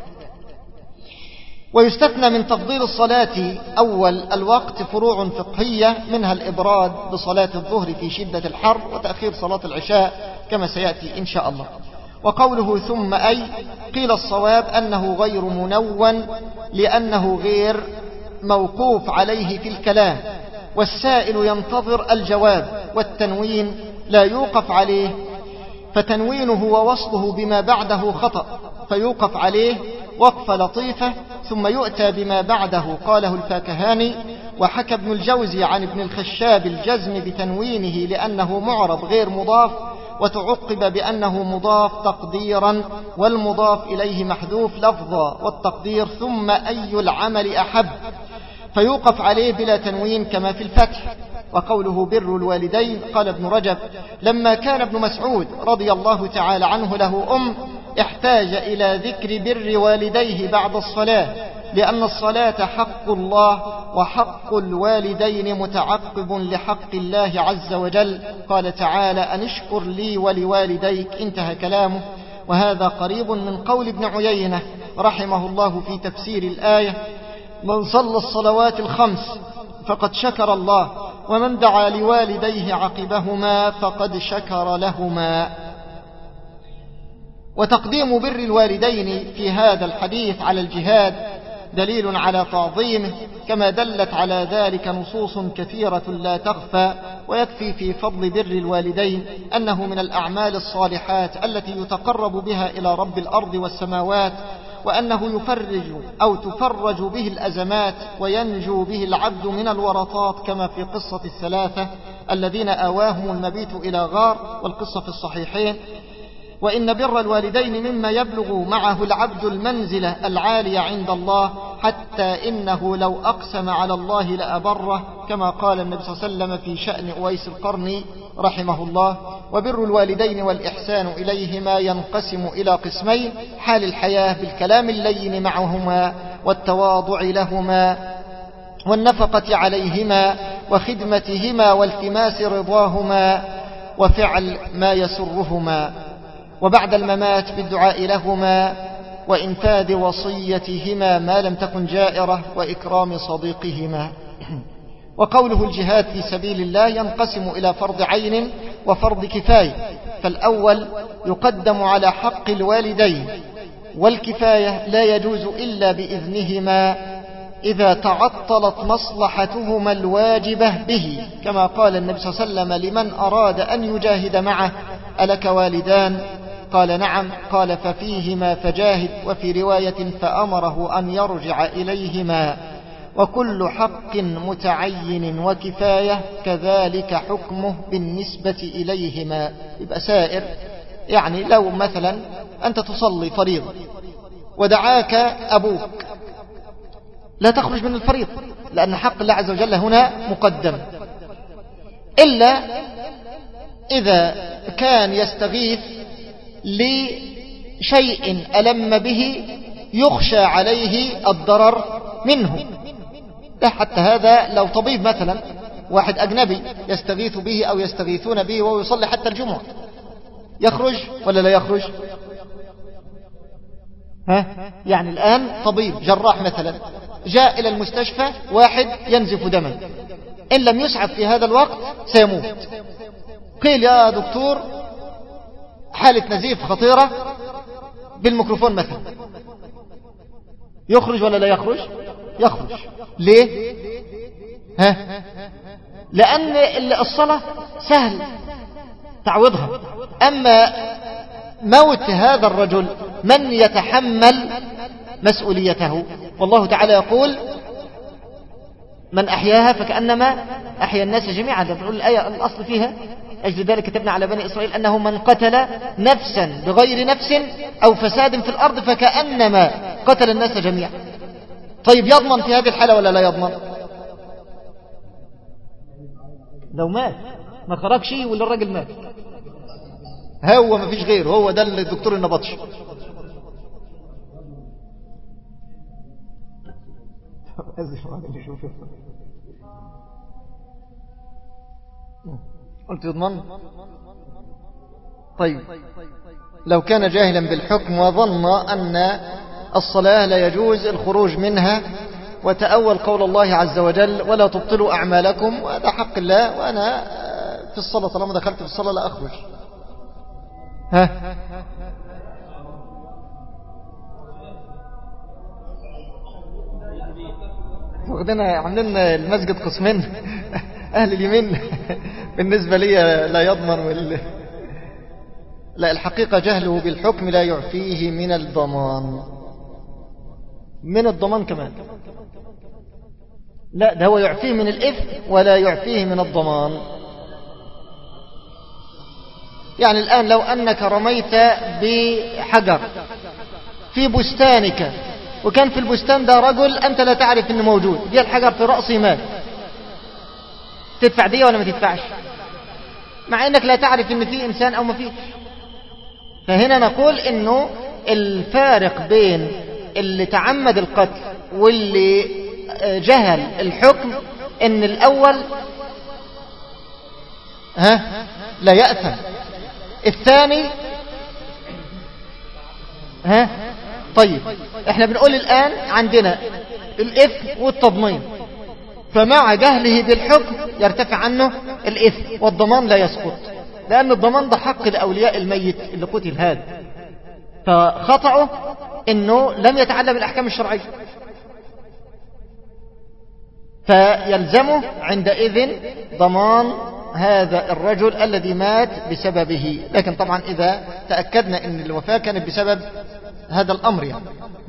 Speaker 1: ويستثنى من تفضيل الصلاة أول الوقت فروع فقهية، منها الإبراد بصلاة الظهر في شدة الحر، وتأخير صلاة العشاء كما سيأتي إن شاء الله. وقوله ثم أي قيل الصواب أنه غير منون لأنه غير موقوف عليه في الكلام، والسائل ينتظر الجواب، والتنوين لا يوقف عليه، فتنوينه ووصله بما بعده خطأ، فيوقف عليه وقفة لطيفة ثم يؤتى بما بعده. قاله الفاكهاني. وحكى ابن الجوزي عن ابن الخشاب الجزم بتنوينه لأنه معرب غير مضاف، وتعقب بأنه مضاف تقديرا، والمضاف إليه محذوف لفظا، والتقدير ثم أي العمل أحب، فيوقف عليه بلا تنوين كما في الفتح. وقوله بر الوالدين قال ابن رجب لما كان ابن مسعود رضي الله تعالى عنه له أم احتاج إلى ذكر بر والديه بعد الصلاة، لأن الصلاة حق الله، وحق الوالدين متعقب لحق الله عز وجل. قال تعالى أن اشكر لي ولوالديك، انتهى كلامه. وهذا قريب من قول ابن عيينة رحمه الله في تفسير الآية من صلى الصلوات الخمس فقد شكر الله، ومن دعا لوالديه عقبهما فقد شكر لهما. وتقديم بر الوالدين في هذا الحديث على الجهاد دليل على تعظيمه، كما دلت على ذلك نصوص كثيرة لا تخفى. ويكفي في فضل بر الوالدين أنه من الأعمال الصالحات التي يتقرب بها إلى رب الأرض والسماوات، وأنه يفرج أو تفرج به الأزمات، وينجو به العبد من الورطات، كما في قصة الثلاثة الذين آواهم المبيت إلى غار، والقصة في الصحيحين. وإن بر الوالدين مما يبلغ معه العبد المنزلة العالية عند الله، حتى إنه لو أقسم على الله لأبره، كما قال النبي صلى الله عليه وسلم في شأن أويس القرني رحمه الله. وبر الوالدين والإحسان إليهما ينقسم إلى قسمين: حال الحياة بالكلام اللين معهما، والتواضع لهما، والنفقة عليهما، وخدمتهما، والتماس رضاهما، وفعل ما يسرهما، وبعد الممات بالدعاء لهما، وإنفاذ وصيتهما ما لم تكن جائرة، وإكرام صديقهما. وقوله الجهاد في سبيل الله ينقسم إلى فرض عين وفرض كفاية، فالأول يقدم على حق الوالدين، والكفاية لا يجوز إلا بإذنهما، إذا تعطلت مصلحتهما الواجبة به، كما قال النبي صلى الله عليه وسلم لمن أراد أن يجاهد معه: ألك والدان؟ قال: نعم. قال: ففيهما فجاهد. وفي رواية: فأمره أن يرجع إليهما. وكل حق متعين وكفاية كذلك حكمه بالنسبة إليهما. يبقى سائر، يعني لو مثلا أنت تصلي فريضة ودعاك أبوك، لا تخرج من الفريضة، لأن حق الله عز وجل هنا مقدم، إلا إذا كان يستغيث لشيء ألم به يخشى عليه الضرر منه. ده حتى هذا لو طبيب مثلا، واحد أجنبي يستغيث به أو يستغيثون به وهو يصلي حتى الجمعة، يخرج ولا لا يخرج؟ ها؟ يعني الآن طبيب جراح مثلا جاء إلى المستشفى واحد ينزف دما، إن لم يسعف في هذا الوقت سيموت. قيل: يا دكتور حالة نزيف خطيرة، بالميكروفون مثلا، يخرج ولا لا يخرج؟ يخرج. ليه؟ ها؟ لأن الصلاة سهل تعويضها، أما موت هذا الرجل من يتحمل مسؤوليته؟ والله تعالى يقول: من أحياها فكأنما أحيا الناس جميعا. بنقول الآية الأصل فيها: أجل ذلك كتبنا على بني إسرائيل أنه من قتل نفسا بغير نفس أو فساد في الأرض فكأنما قتل الناس جميعا. طيب يضمن في هذه الحالة ولا لا يضمن؟ لو مات ما خرج شيء ولا الراجل مات، هو ما فيش غيره، هو ده الدكتور النبطش. قلت يضمن. طيب لو كان جاهلا بالحكم وظن أن الصلاة لا يجوز الخروج منها، وتأول قول الله عز وجل: ولا تبطلوا أعمالكم، وهذا حق الله، وأنا في الصلاة طالما دخلت في الصلاة لا أخرج. ها؟ واخدنا عاملين المسجد قسمين، أهل اليمين بالنسبة لي لا يضمن وال... لا، الحقيقة جهله بالحكم لا يعفيه من الضمان، من الضمان كمان، لا ده هو يعفيه من الإثم ولا يعفيه من الضمان. يعني الآن لو أنك رميت بحجر في بستانك، وكان في البستان ده رجل أنت لا تعرف أنه موجود، دي الحجر في رأسه مات، تدفع دي ولا ما تدفعش؟ مع أنك لا تعرف أن في إنسان أو ما فيه. فهنا نقول أنه الفارق بين اللي تعمد القتل واللي جهل الحكم، أن الأول ها لا يأثم، الثاني ها. طيب احنا بنقول الآن عندنا الإثم والتضمين، فمع جهله بالحكم يرتفع عنه الإثم، والضمان لا يسقط، لأن الضمان ده حق لأولياء الميت اللي قتل هذا، فخطأه انه لم يتعلم الأحكام الشرعية، فيلزمه عندئذ ضمان هذا الرجل الذي مات بسببه. لكن طبعا إذا تأكدنا أن الوفاة كانت بسبب هذا الأمر يعني.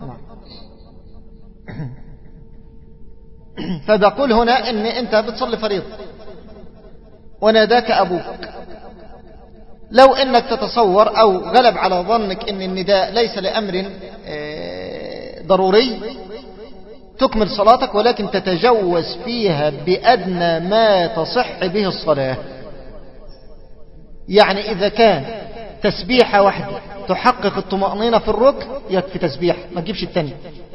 Speaker 1: فبقول هنا أن أنت بتصلي فريضة وناداك أبوك، لو أنك تتصور أو غلب على ظنك أن النداء ليس لأمر ضروري تكمل صلاتك، ولكن تتجوز فيها بأدنى ما تصح به الصلاة. يعني إذا كان تسبيحة واحدة تحقق الطمأنينة في الركن يكفي تسبيح، ما تجيبش التانية.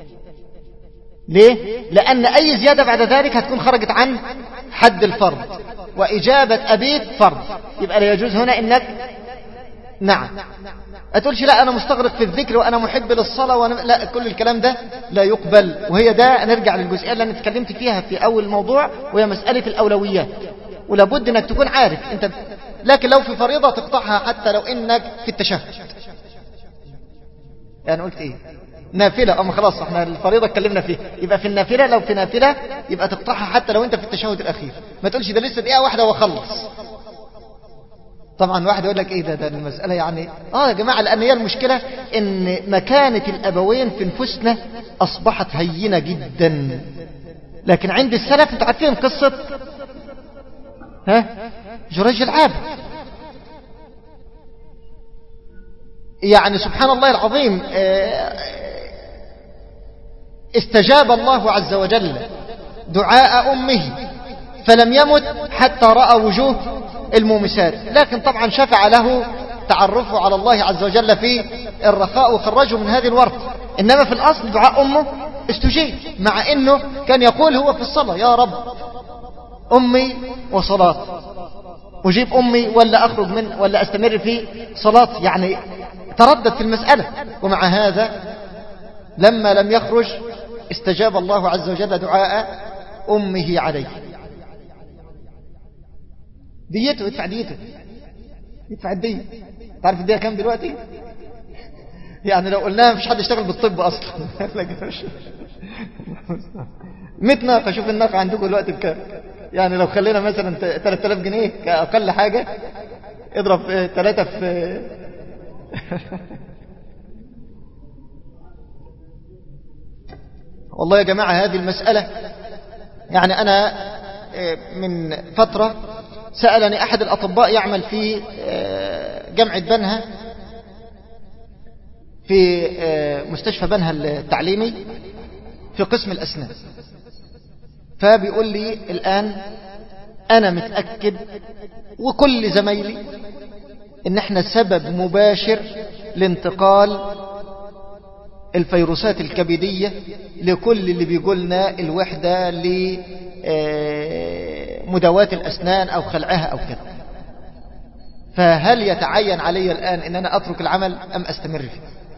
Speaker 1: ليه؟ لأن أي زيادة بعد ذلك هتكون خرجت عن حد الفرض، وإجابة أبيك فرض، يبقى لا يجوز هنا إنك نعم أتقولش لا أنا مستغرق في الذكر وأنا محب للصلاة وأنا... لا، كل الكلام ده لا يقبل. وهي ده نرجع للجزئية اللي أنا اتكلمت فيها في أول موضوع، وهي مسألة الأولويات، ولابد أنك تكون عارف أنت. لكن لو في فريضة تقطعها حتى لو إنك في التشهد. يعني قلت إيه؟ نافلة. أما خلاص احنا الفريضة اتكلمنا فيها، يبقى في النافلة لو في نافلة يبقى تقطعها حتى لو انت في التشهد الأخير، ما تقولش ده لسه دقيقة واحدة وخلص. طبعا واحد يقول لك ايه ده ده المسألة يعني اه يا جماعة، لأن هي المشكلة ان مكانة الأبوين في نفوسنا أصبحت هينة جدا. لكن عند السلف انتوا عارفين قصة ها جريج العابد، يعني سبحان الله العظيم استجاب الله عز وجل دعاء أمه فلم يمت حتى رأى وجوه المومسات، لكن طبعا شفع له تعرفه على الله عز وجل في الرخاء وخرجه من هذه الورطة. إنما في الأصل دعاء أمه استجيب، مع أنه كان يقول هو في الصلاة يا رب أمي وصلاة، أجيب أمي ولا أخرج من ولا أستمر في صلاة، يعني تردد في المسألة. ومع هذا لما لم يخرج استجاب الله عز وجل دعاء أمه عليه. ديته يدفع ديته يدفع الدية. تعرف الدية كام دلوقتي؟ يعني لو قلناها مفيش حد يشتغل بالطب أصلا. مئة ناقة. شوف الناقة عندكم دلوقتي بكام؟ يعني لو خلينا مثلا ثلاثة آلاف جنيه كأقل حاجة، اضرب ثلاثة في والله يا جماعة هذه المسألة، يعني أنا من فترة سألني أحد الأطباء يعمل في جامعة بنها في مستشفى بنها التعليمي في قسم الأسنان، فبيقول لي الآن أنا متأكد وكل زمايلي إن احنا سبب مباشر لانتقال الفيروسات الكبدية لكل اللي بيقولنا الوحدة لمداواة الأسنان أو خلعها أو كده. فهل يتعين علي الآن إن أنا أترك العمل أم أستمر فيه؟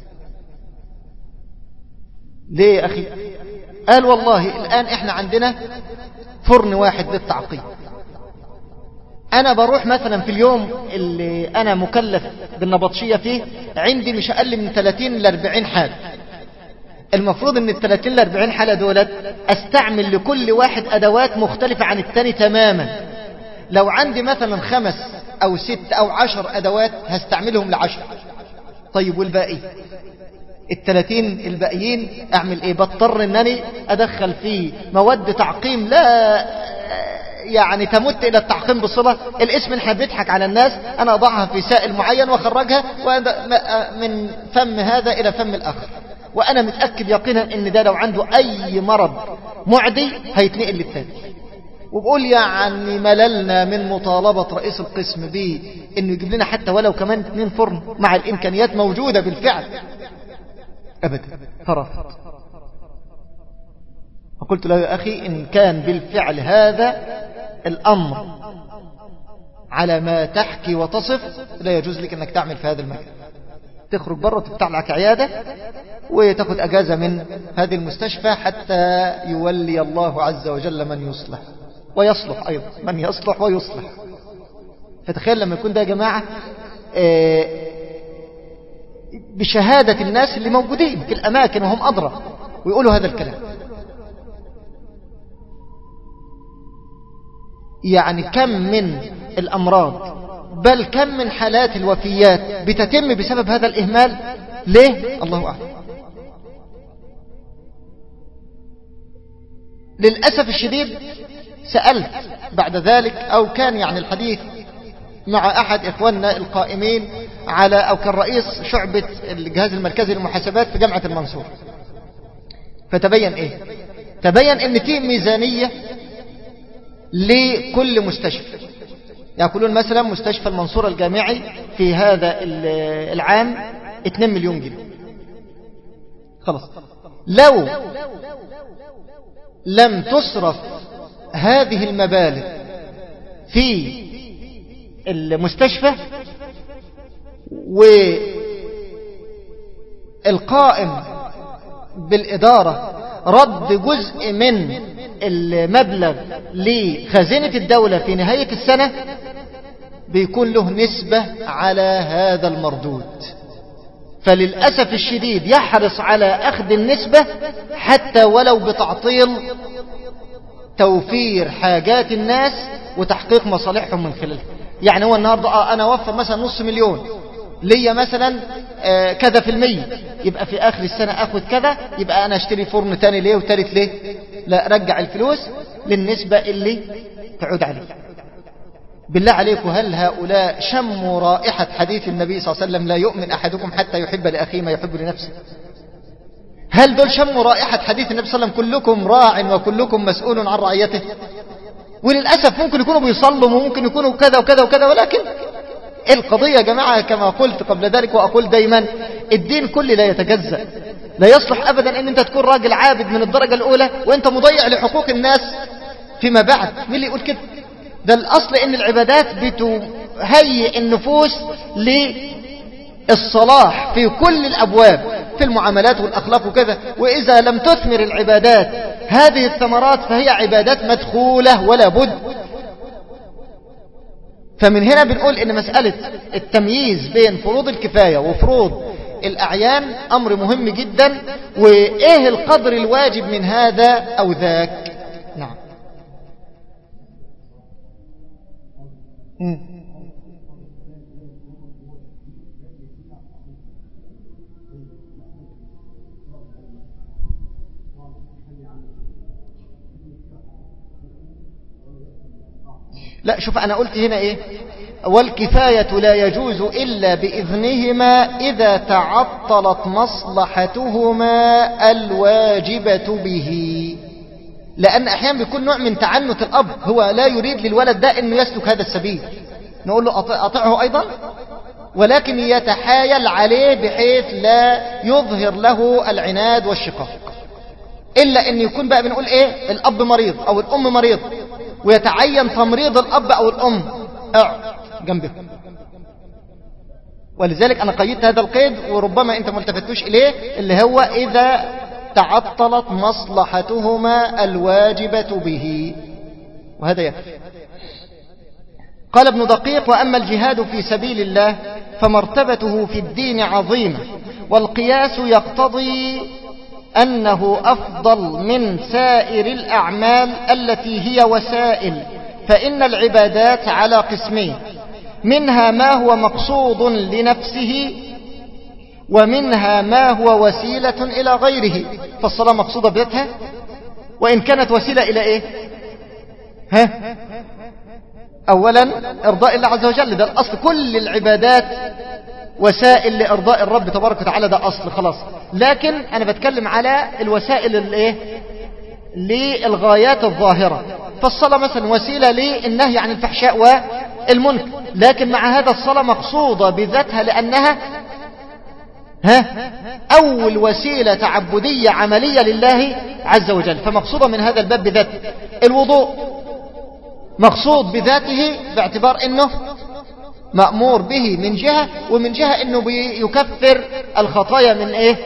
Speaker 1: ليه يا أخي؟ قال والله الآن إحنا عندنا فرن واحد للتعقيم، أنا بروح مثلا في اليوم اللي أنا مكلف بالنبطشية فيه عندي مش أقل من ثلاثين لأربعين حالة. المفروض ان الثلاثين لأربعين حالة دولت استعمل لكل واحد ادوات مختلفة عن التاني تماما. لو عندي مثلا خمس او ست او عشر ادوات هستعملهم لعشر. طيب والباقي الثلاثين الباقيين اعمل ايه؟ بضطر انني ادخل فيه مواد تعقيم لا يعني تمت الى التعقيم بصلة. الاسم احنا بنضحك على الناس، انا اضعها في سائل معين واخرجها من فم هذا الى فم الاخر، وانا متأكد يقينا ان ده لو عنده اي مرض معدي هيتنقل للتاني. وبقول يعني مللنا من مطالبة رئيس القسم به انه يجيب لنا حتى ولو كمان اتنين فرن مع الامكانيات موجودة بالفعل، ابدا فرفض. فقلت له يا اخي ان كان بالفعل هذا الامر على ما تحكي وتصف لا يجوز لك انك تعمل في هذا المكان، تخرج بره وتفتح لك عيادة وتاخد اجازة من هذه المستشفى حتى يولي الله عز وجل من يصلح ويصلح ايضا، من يصلح ويصلح. فتخيل لما يكون ده يا جماعة بشهادة الناس اللي موجودين في الاماكن وهم ادرى ويقولوا هذا الكلام. يعني كم من الامراض بل كم من حالات الوفيات بتتم بسبب هذا الإهمال. ليه؟ الله أعلم. للأسف الشديد سألت بعد ذلك أو كان يعني الحديث مع أحد إخواننا القائمين على أو كان رئيس شعبة الجهاز المركزي للمحاسبات في جامعة المنصورة، فتبين إيه؟ تبين إن في ميزانية لكل مستشفى. يقولون مثلا مستشفى المنصورة الجامعي في هذا العام اثنين مليون جنيه. خلاص لو لم تصرف هذه المبالغ في المستشفى والقائم بالإدارة رد جزء من المبلغ لخزينة الدولة في نهاية السنة، بيكون له نسبة على هذا المردود. فللأسف الشديد يحرص على أخذ النسبة حتى ولو بتعطيل توفير حاجات الناس وتحقيق مصالحهم من خلالها. يعني هو النهاردة آه أنا أوفر مثلا نص مليون ليا مثلا آه كذا في المية، يبقى في آخر السنة أخذ كذا، يبقى أنا أشتري فرن تاني ليه وتالت ليه؟ لا، رجع الفلوس للنسبة اللي تعود عليه. بالله عليكم، هل هؤلاء شموا رائحة حديث النبي صلى الله عليه وسلم لا يؤمن أحدكم حتى يحب لأخيه ما يحب لنفسه؟ هل دول شموا رائحة حديث النبي صلى الله عليه وسلم كلكم راع وكلكم مسؤول عن رعيته؟ وللأسف ممكن يكونوا بيصلوا وممكن يكونوا كذا وكذا وكذا، ولكن القضية يا جماعة كما قلت قبل ذلك وأقول دايما، الدين كله لا يتجزأ. لا يصلح أبدا أن أنت تكون راجل عابد من الدرجة الأولى وأنت مضيع لحقوق الناس فيما بعد. مين اللي يقول كده؟ ده الأصل أن العبادات بتهيئ النفوس للصلاح في كل الأبواب، في المعاملات والأخلاق وكذا. وإذا لم تثمر العبادات هذه الثمرات فهي عبادات مدخولة ولا بد. فمن هنا بنقول إن مسألة التمييز بين فروض الكفاية وفروض الأعيان أمر مهم جدا، وإيه القدر الواجب من هذا أو ذاك. نعم. م. لا، شوف أنا قلت هنا إيه؟ والكفاية لا يجوز إلا بإذنهما إذا تعطلت مصلحتهما الواجبة به. لأن أحيانا بيكون نوع من تعنت الأب، هو لا يريد للولد ده أنه يسلك هذا السبيل، نقول له أطعه أيضا، ولكن يتحايل عليه بحيث لا يظهر له العناد والشقاق. إلا أن يكون بقى بنقول إيه؟ الأب مريض أو الأم مريض ويتعين تمريض الأب أو الأم، اقعد جنبه. ولذلك أنا قيدت هذا القيد وربما أنت ملتفتوش إليه، اللي هو إذا تعطلت مصلحتهما الواجبة به، وهذا يكفي. قال ابن دقيق: وأما الجهاد في سبيل الله فمرتبته في الدين عظيمة، والقياس يقتضي أنه أفضل من سائر الأعمال التي هي وسائل. فإن العبادات على قسمين: منها ما هو مقصود لنفسه، ومنها ما هو وسيلة إلى غيره. فالصلاة مقصودة بذاتها، وإن كانت وسيلة إلى إيه؟ ها؟ أولا إرضاء الله عز وجل، ده الأصل. كل العبادات وسائل لإرضاء الرب تبارك وتعالى، ده أصل خلاص. لكن أنا بتكلم على الوسائل الإيه؟ للغايات الظاهرة. فالصلاة مثلا وسيلة للنهي عن الفحشاء والمنكر، لكن مع هذا الصلاة مقصودة بذاتها لأنها ها أول وسيلة تعبدية عملية لله عز وجل، فمقصودة من هذا الباب بذاته. الوضوء مقصود بذاته باعتبار أنه مأمور به من جهة، ومن جهة أنه يكفر الخطايا من إيه،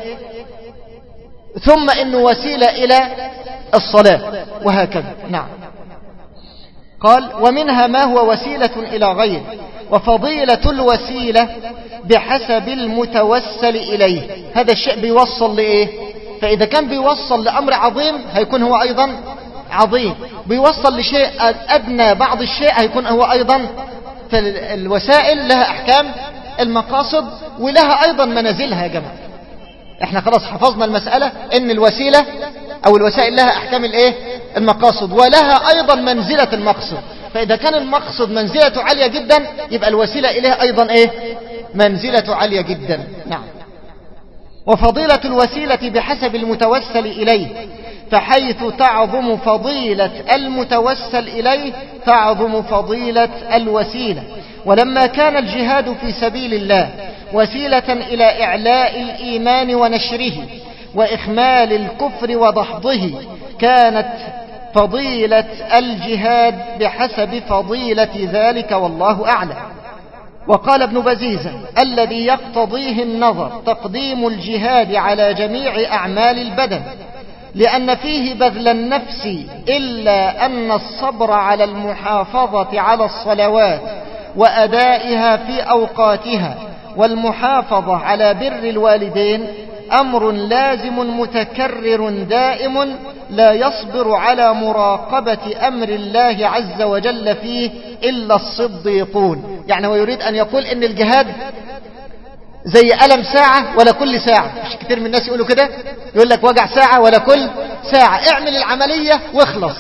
Speaker 1: ثم أنه وسيلة إلى الصلاة، وهكذا. نعم. قال: ومنها ما هو وسيلة إلى غير، وفضيلة الوسيلة بحسب المتوسل إليه. هذا الشيء بيوصل لإيه؟ فإذا كان بيوصل لأمر عظيم هيكون هو أيضا عظيم، بيوصل لشيء أدنى بعض الشيء هيكون هو أيضا. فالوسائل لها أحكام المقاصد ولها أيضا منازلها يا جماعة. احنا خلاص حفظنا المسألة ان الوسيلة او الوسائل لها احكام الايه؟ المقاصد، ولها ايضا منزلة المقصد. فاذا كان المقصد منزلته عالية جدا يبقى الوسيلة اليه ايضا ايه؟ منزلة عالية جدا. نعم. وفضيلة الوسيلة بحسب المتوسل إليه، فحيث تعظم فضيلة المتوسل إليه تعظم فضيلة الوسيلة. ولما كان الجهاد في سبيل الله وسيلة إلى إعلاء الإيمان ونشره وإخمال الكفر ودحضه، كانت فضيلة الجهاد بحسب فضيلة ذلك، والله أعلم. وقال ابن بزيزة: الذي يقتضيه النظر تقديم الجهاد على جميع أعمال البدن، لأن فيه بذل النفس، إلا أن الصبر على المحافظة على الصلوات وأدائها في أوقاتها والمحافظة على بر الوالدين أمر لازم متكرر دائم لا يصبر على مراقبة أمر الله عز وجل فيه إلا الصديقون. يعني هو يريد أن يقول إن الجهاد زي ألم ساعة ولا كل ساعة. مش كتير من الناس يقولوا كده، يقول لك وجع ساعة ولا كل ساعة، اعمل العملية واخلص.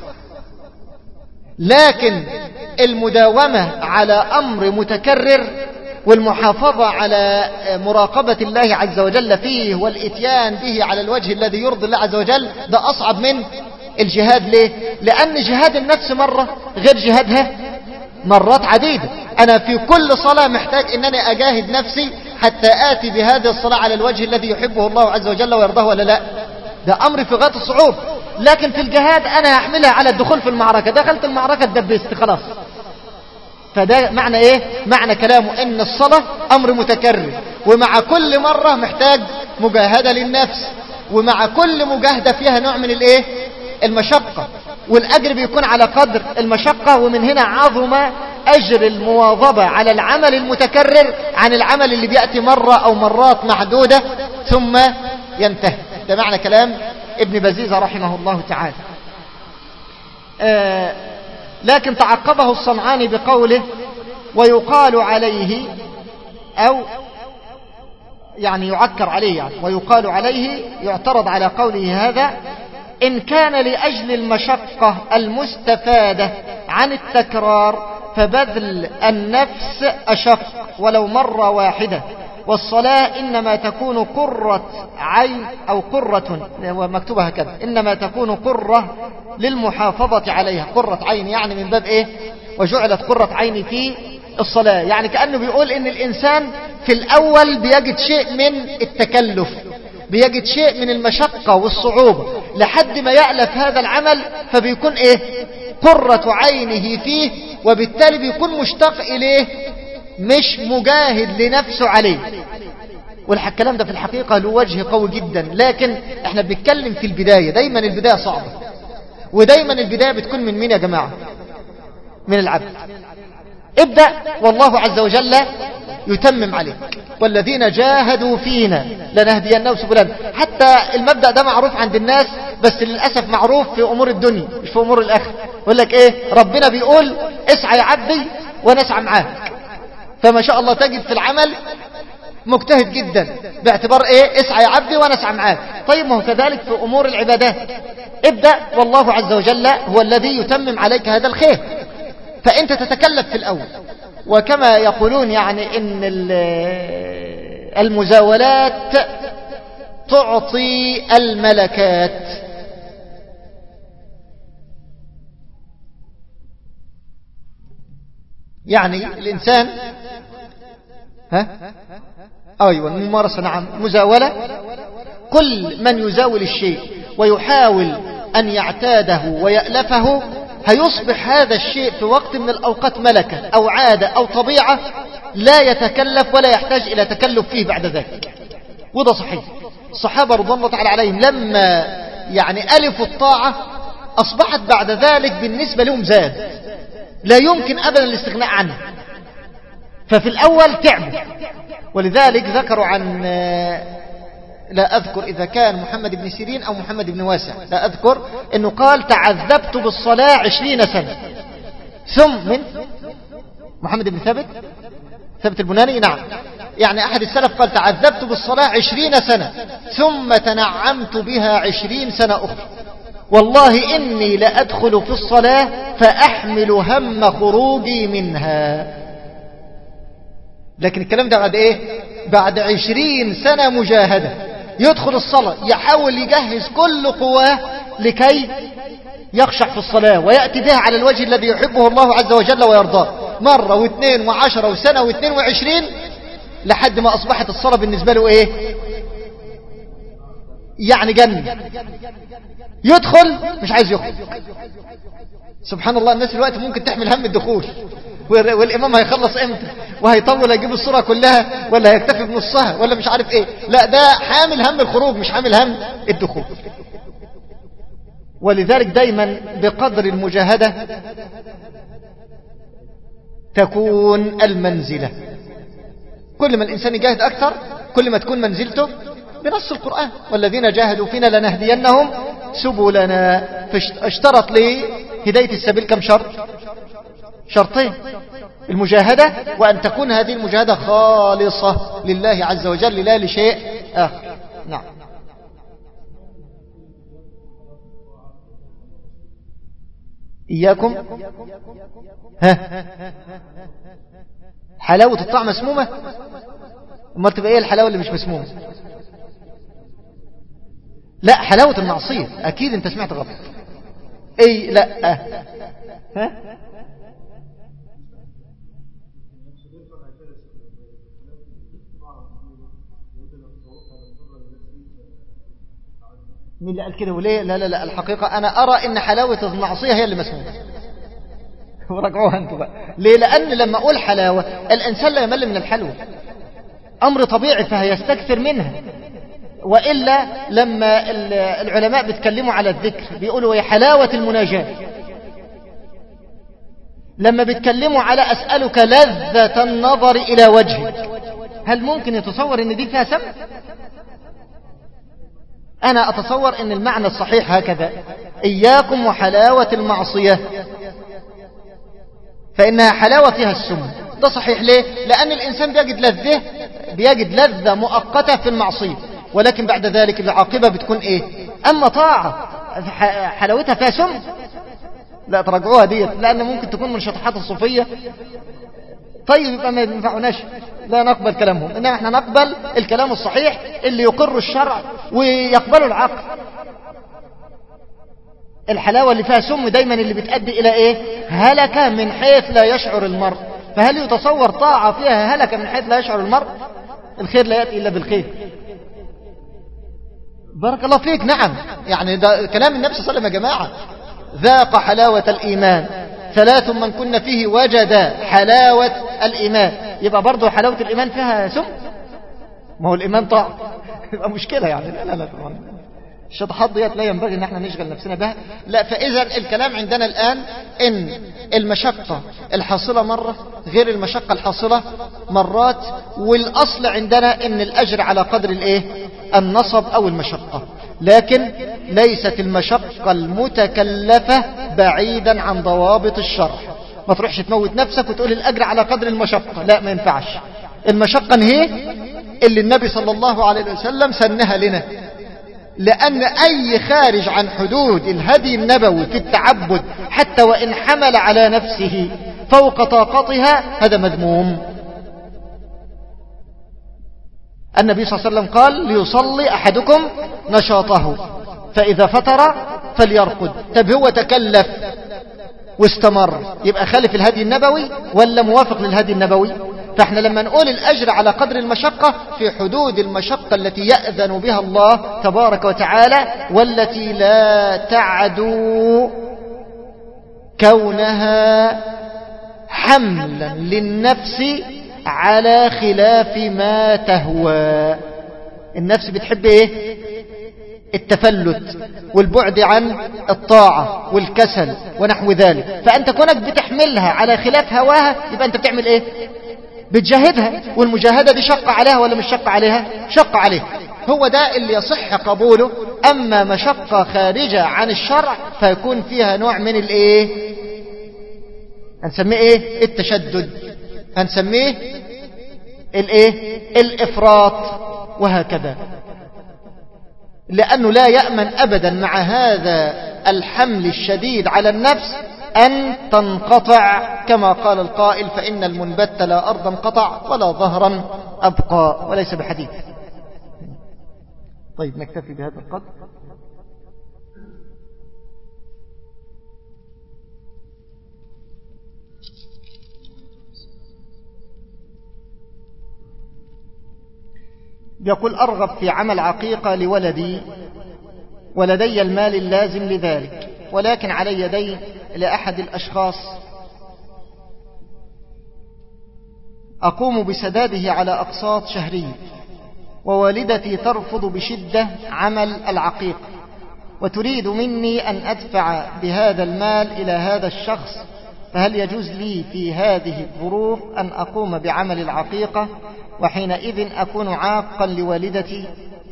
Speaker 1: لكن المداومة على أمر متكرر والمحافظة على مراقبة الله عز وجل فيه والإتيان به على الوجه الذي يرضي الله عز وجل، ده أصعب من الجهاد. ليه؟ لأن جهاد النفس مرة غير جهادها مرات عديدة. أنا في كل صلاة محتاج أنني أجاهد نفسي حتى آتي بهذه الصلاة على الوجه الذي يحبه الله عز وجل ويرضاه، ولا لا؟ ده أمر في غاية الصعوبة. لكن في الجهاد أنا هحملها على الدخول في المعركة، دخلت المعركة اتدبست خلاص. فده معنى ايه؟ معنى كلامه ان الصلاة امر متكرر، ومع كل مرة محتاج مجاهدة للنفس، ومع كل مجاهدة فيها نوع من الايه؟ المشقة، والاجر بيكون على قدر المشقة. ومن هنا عظم اجر المواظبة على العمل المتكرر عن العمل اللي بيأتي مرة او مرات معدودة ثم ينتهي. ده معنى كلام ابن بزيزة رحمه الله تعالى. آه لكن تعقبه الصنعاني بقوله ويقال عليه، أو يعني يعكر عليه يعني ويقال عليه، يعترض على قوله هذا: إن كان لأجل المشقة المستفادة عن التكرار فبذل النفس أشق ولو مرة واحدة، والصلاة إنما تكون قرة عين أو قرة، ومكتوبة هكذا، إنما تكون قرة للمحافظة عليها. قرة عين يعني من باب إيه؟ وجعلت قرة عيني في الصلاة. يعني كأنه بيقول إن الإنسان في الأول بيجد شيء من التكلف، بيجد شيء من المشقة والصعوبة، لحد ما يألف هذا العمل فبيكون إيه؟ قرة عينه فيه، وبالتالي بيكون مشتاق إليه، مش مجاهد لنفسه عليه. والكلام ده في الحقيقة له وجه قوي جدا، لكن احنا بنتكلم في البداية. دايما البداية صعبة، ودايما البداية بتكون من مين يا جماعة؟ من العبد. ابدأ والله عز وجل يتمم عليك، والذين جاهدوا فينا لنهدينهم سبلنا. حتى المبدأ ده معروف عند الناس، بس للأسف معروف في أمور الدنيا مش في أمور الآخرة. يقول لك ايه؟ ربنا بيقول اسعى يا عبدي وانا اسعى معاك، فما شاء الله تجد في العمل مجتهد جدا باعتبار ايه؟ اسعى يا عبدي وانا اسعى معاك. طيب ما هو كذلك في امور العبادات. ابدأ والله عز وجل هو الذي يتمم عليك هذا الخير، فانت تتكلف في الاول. وكما يقولون يعني ان المزاولات تعطي الملكات. يعني الانسان ها ايوه الممارسه، نعم مزاوله. كل من يزاول الشيء ويحاول ان يعتاده ويألفه هيصبح هذا الشيء في وقت من الاوقات ملكه او عاده او طبيعه، لا يتكلف ولا يحتاج الى تكلف فيه بعد ذلك. وده صحيح. الصحابه رضوان الله تعالى عليهم لما يعني الفوا الطاعه اصبحت بعد ذلك بالنسبه لهم زاد، لا يمكن ابدا الاستغناء عنه. ففي الأول تعبوا، ولذلك ذكروا عن، لا أذكر إذا كان محمد بن سيرين أو محمد بن واسع، لا أذكر، أنه قال تعذبت بالصلاة عشرين سنة. ثم من محمد بن ثابت ثابت البناني، نعم، يعني أحد السلف قال تعذبت بالصلاة عشرين سنة ثم تنعمت بها عشرين سنة أخرى، والله إني لأدخل في الصلاة فأحمل هم خروجي منها. لكن الكلام ده بعد ايه؟ بعد عشرين سنة مجاهدة. يدخل الصلاة يحاول يجهز كل قواه لكي يخشع في الصلاة ويأتي بها على الوجه الذي يحبه الله عز وجل ويرضاه، مرة واثنين وعشرة وسنة واثنين وعشرين، لحد ما أصبحت الصلاة بالنسبة له ايه؟ يعني جنة. يدخل مش عايز يخرج. سبحان الله، الناس الوقت ممكن تحمل هم الدخول، والإمام هيخلص امتى، وهيطول هيجيب الصورة كلها ولا هيكتفي بنصها ولا مش عارف ايه. لا، ده حامل هم الخروج مش حامل هم الدخول. ولذلك دايما بقدر المجاهدة تكون المنزلة. كل ما الإنسان يجاهد أكثر كل ما تكون منزلته بنص القرآن، والذين جاهدوا فينا لنهدينهم سبلنا. فاشترط لي هداية السبيل كم شرط؟ شرطين: المجاهدة، وأن تكون هذه المجاهدة خالصة لله عز وجل لا لشيء آخر. نعم. إياكم ها حلاوة الطعم مسمومة؟ ما تبقى ايه الحلاوة اللي مش مسمومة؟ لا، حلاوة المعصية. أكيد أنت سمعت غلط. اي لا. ها مين اللي قال كده وليه؟ لا لا لا، الحقيقة أنا أرى إن حلاوة المعصية هي اللي مسمومة. ورجعوها أنتوا بقى. ليه؟ لأن لما أقول حلاوة الإنسان لا يمل من الحلوة، أمر طبيعي، فهيستكثر منها. وإلا لما العلماء بيتكلموا على الذكر بيقولوا يا حلاوة المناجاة، لما بيتكلموا على أسألك لذة النظر إلى وجهك، هل ممكن يتصور إن دي فيها سم؟ أنا أتصور إن المعنى الصحيح هكذا: إياكم وحلاوة المعصية فإنها حلاوة فيها السم. ده صحيح. ليه؟ لأن الإنسان بيجد لذة بيجد لذة مؤقتة في المعصية، ولكن بعد ذلك العاقبة بتكون إيه؟ أما طاعة حلاوتها فيها سم، لا ترجعوها ديت، لأن ممكن تكون من شطحات الصوفية. طيب يبقى ما ينفعناش، لا نقبل كلامهم، إنما احنا نقبل الكلام الصحيح اللي يقر الشرع ويقبله العقل. الحلاوة اللي فيها سم دايما اللي بتؤدي إلى إيه؟ هلكة من حيث لا يشعر المرء. فهل يتصور طاعة فيها هلكة من حيث لا يشعر المرء؟ الخير لا يأتي إلا بالخير. بارك الله فيك. نعم، يعني ده كلام النبي صلى الله عليه وسلم يا جماعة: ذاق حلاوة الإيمان ثلاث من كن فيه وجد حلاوة الإيمان. يبقى برضو حلاوة الإيمان فيها سم؟ ما هو الإيمان طاعة. يبقى مشكلة يعني. لا لا لا طبعا الشطحات ديت لا ينبغي ان احنا نشغل نفسنا بها. لا، فإذا الكلام عندنا الآن ان المشقة الحاصلة مرة غير المشقة الحاصلة مرات، والأصل عندنا ان الأجر على قدر الايه؟ النصب او المشقة. لكن ليست المشقة المتكلفة بعيدا عن ضوابط الشرع. ما تروحش تموت نفسك وتقول الأجر على قدر المشقة، لا، ما ينفعش. المشقة هي اللي النبي صلى الله عليه وسلم سنها لنا، لأن أي خارج عن حدود الهدي النبوي في التعبد حتى وإن حمل على نفسه فوق طاقتها هذا مذموم. النبي صلى الله عليه وسلم قال: ليصلي أحدكم نشاطه فإذا فتر فليرقد. طب هو تكلف واستمر، يبقى خالف الهدي النبوي ولا موافق للهدي النبوي؟ فاحنا لما نقول الأجر على قدر المشقة في حدود المشقة التي يأذن بها الله تبارك وتعالى، والتي لا تعدو كونها حملا للنفس على خلاف ما تهوى. النفس بتحب ايه؟ التفلت والبعد عن الطاعة والكسل ونحو ذلك. فأنت كونك بتحملها على خلاف هواها يبقى أنت بتعمل ايه؟ بتجاهدها. والمجاهدة دي شق عليها ولا مش شق عليها؟ شق عليها. هو ده اللي يصح قبوله. أما مشقة خارجة عن الشرع فيكون فيها نوع من الايه؟ هنسميه ايه؟ التشدد، هنسميه الايه؟ الافراط، وهكذا. لأنه لا يأمن أبدا مع هذا الحمل الشديد على النفس أن تنقطع، كما قال القائل: فإن المنبت لا أرضا قطع ولا ظهرا أبقى، وليس بحديث. طيب نكتفي بهذا القدر. يقول: أرغب في عمل عقيقة لولدي ولدي المال اللازم لذلك، ولكن علي يدي لأحد الأشخاص أقوم بسداده على أقساط شهرية، ووالدتي ترفض بشدة عمل العقيقة وتريد مني أن أدفع بهذا المال إلى هذا الشخص، فهل يجوز لي في هذه الظروف أن أقوم بعمل العقيقة وحينئذ أكون عاقا لوالدتي؟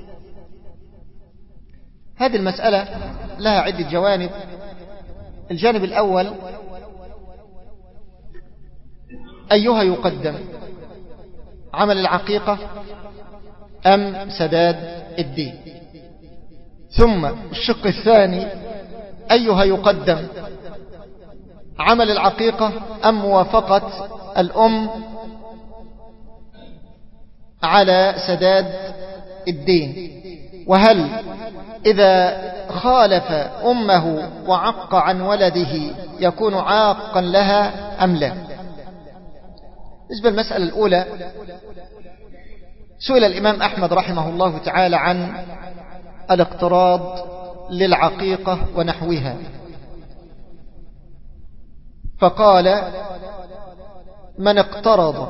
Speaker 1: هذه المسألة لها عدة جوانب. الجانب الأول: أيها يقدم، عمل العقيقة أم سداد الدين؟ ثم الشق الثاني: أيها يقدم، عمل العقيقة أم موافقة الأم على سداد الدين؟ وهل إذا خالف أمه وعق عن ولده يكون عاقا لها أم لا؟ بالنسبة المسألة الأولى، سئل الإمام أحمد رحمه الله تعالى عن الاقتراض للعقيقة ونحوها، فقال: من اقترض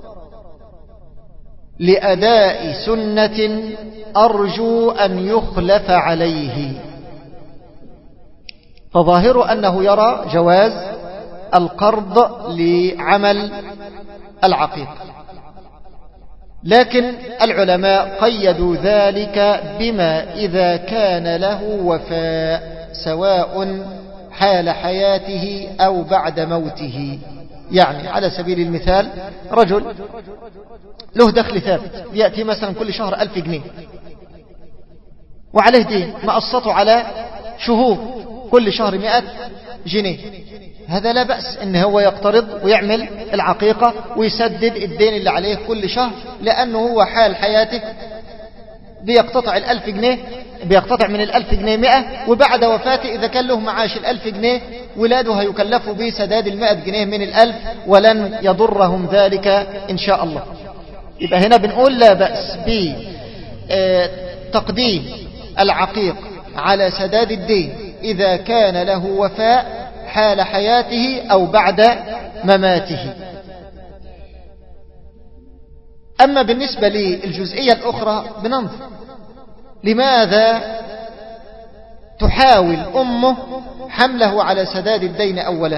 Speaker 1: لأداء سنة أرجو أن يخلف عليه. فظاهر أنه يرى جواز القرض لعمل العقيقة، لكن العلماء قيدوا ذلك بما إذا كان له وفاء، سواء حال حياته أو بعد موته. يعني على سبيل المثال، رجل له دخل ثابت يأتي مثلا كل شهر ألف جنيه، وعليه دين مقسطه على شهور كل شهر مئة جنيه، هذا لا بأس إن هو يقترض ويعمل العقيقة ويسدد الدين اللي عليه كل شهر، لأنه هو حال حياته بيقتطع الألف جنيه، بيقتطع من الألف جنيه مئة، وبعد وفاته إذا كان له معاش الألف جنيه ولاده هيكلفوا بسداد المئة جنيه من الألف، ولن يضرهم ذلك إن شاء الله. يبقى هنا بنقول لا بأس بتقديم العقيق على سداد الدين إذا كان له وفاء حال حياته أو بعد مماته. أما بالنسبة للجزئية الأخرى بننظر لماذا تحاول أمه حمله على سداد الدين أولا.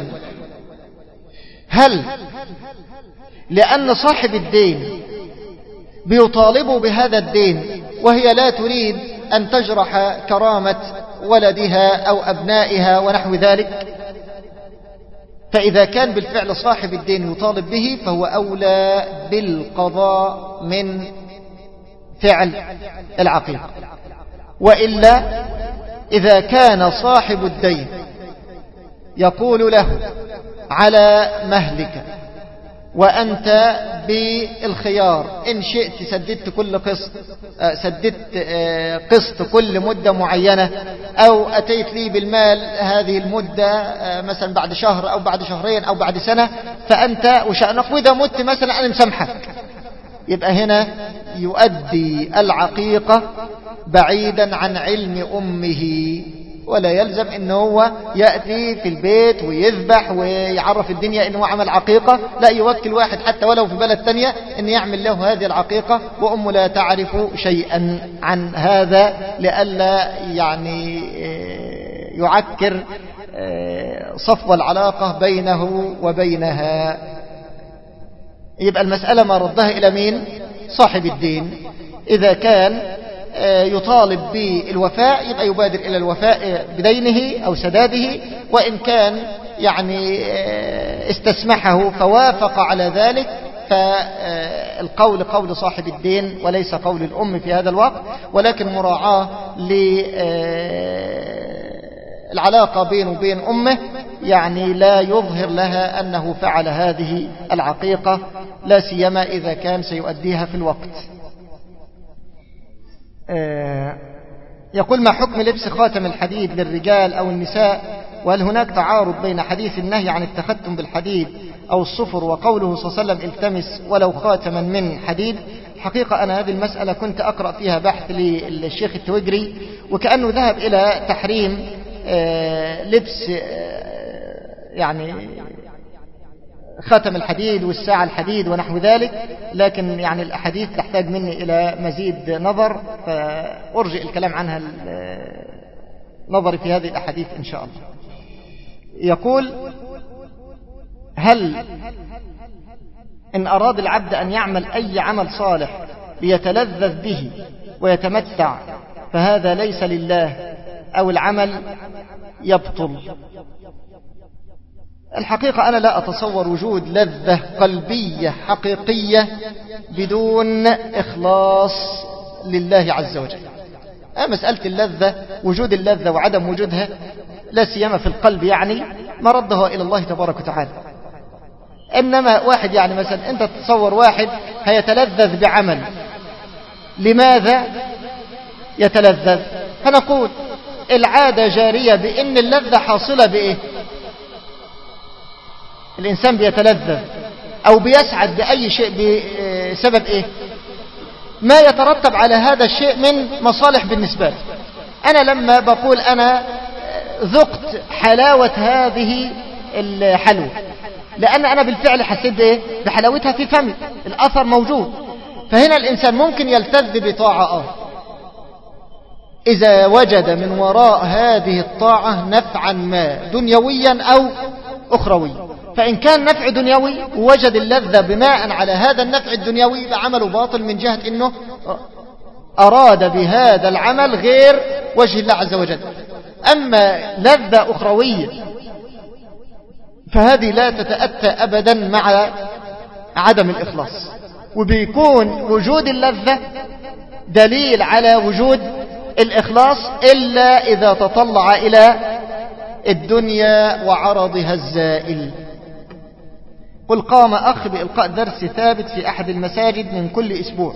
Speaker 1: هل لأن صاحب الدين بيطالبوا بهذا الدين وهي لا تريد أن تجرح كرامة ولدها أو أبنائها ونحو ذلك؟ فإذا كان بالفعل صاحب الدين يطالب به فهو أولى بالقضاء من فعل العقيقة. وإلا إذا كان صاحب الدين يقول له على مهلك وأنت بالخيار، إن شئت سددت كل قسط، سددت قسط كل مدة معينة، أو أتيت لي بالمال هذه المدة مثلا بعد شهر أو بعد شهرين أو بعد سنة، فأنت وشأنك، وإذا مت مثلا أنا مسامحك. يبقى هنا يؤدي العقيقة بعيدا عن علم أمه، ولا يلزم انه هو يأتي في البيت ويذبح ويعرف الدنيا انه عمل عقيقة، لا، يوكل واحد حتى ولو في بلد تانية ان يعمل له هذه العقيقة، وامه لا تعرف شيئا عن هذا لئلا يعني يعكر صفو العلاقة بينه وبينها. يبقى المسألة ما ردها الى مين؟ صاحب الدين. اذا كان يطالب بالوفاء يبقى يبادر إلى الوفاء بدينه أو سداده، وإن كان يعني استسمحه فوافق على ذلك فالقول قول صاحب الدين وليس قول الأم في هذا الوقت، ولكن مراعاة للعلاقة بينه وبين أمه، يعني لا يظهر لها أنه فعل هذه العقيقة، لا سيما إذا كان سيؤديها في الوقت. يقول: ما حكم لبس خاتم الحديد للرجال أو النساء؟ وهل هناك تعارض بين حديث النهي عن التختم بالحديد أو الصفر وقوله صلى الله عليه وسلم التمس ولو خاتما من حديد؟ حقيقة أنا هذه المسألة كنت أقرأ فيها بحث للشيخ التويجري، وكأنه ذهب إلى تحريم لبس يعني خاتم الحديد والساعة الحديد ونحو ذلك، لكن يعني الأحاديث تحتاج مني إلى مزيد نظر، فأرجئ الكلام عنها نظري في هذه الأحاديث إن شاء الله. يقول: هل إن أراد العبد أن يعمل أي عمل صالح ليتلذذ به ويتمتع فهذا ليس لله أو العمل يبطل. الحقيقة أنا لا أتصور وجود لذة قلبية حقيقية بدون إخلاص لله عز وجل. مسألة اللذة، وجود اللذة وعدم وجودها لا سيما في القلب يعني مرده إلى الله تبارك وتعالى. إنما واحد يعني مثلا أنت تتصور واحد هيتلذذ بعمل، لماذا يتلذذ؟ فنقول العادة جارية بأن اللذة حاصلة بإيه؟ الإنسان بيتلذذ أو بيسعد بأي شيء بسبب إيه؟ ما يترتب على هذا الشيء من مصالح بالنسبة لي. أنا لما بقول أنا ذقت حلاوة هذه الحلوة لأن أنا بالفعل حسيت بإيه؟ بحلاوتها في فمي، الأثر موجود. فهنا الإنسان ممكن يلتذ بطاعة آه إذا وجد من وراء هذه الطاعة نفعا ما دنيويا أو أخروي. فإن كان نفع دنيوي ووجد اللذة بناء على هذا النفع الدنيوي بعمله باطل من جهة أنه أراد بهذا العمل غير وجه الله عز وجل. أما لذة أخروية فهذه لا تتأتى أبدا مع عدم الإخلاص، وبيكون وجود اللذة دليل على وجود الإخلاص إلا إذا تطلع إلى الدنيا وعرضها الزائل. قل قام أخ بإلقاء درس ثابت في أحد المساجد من كل أسبوع،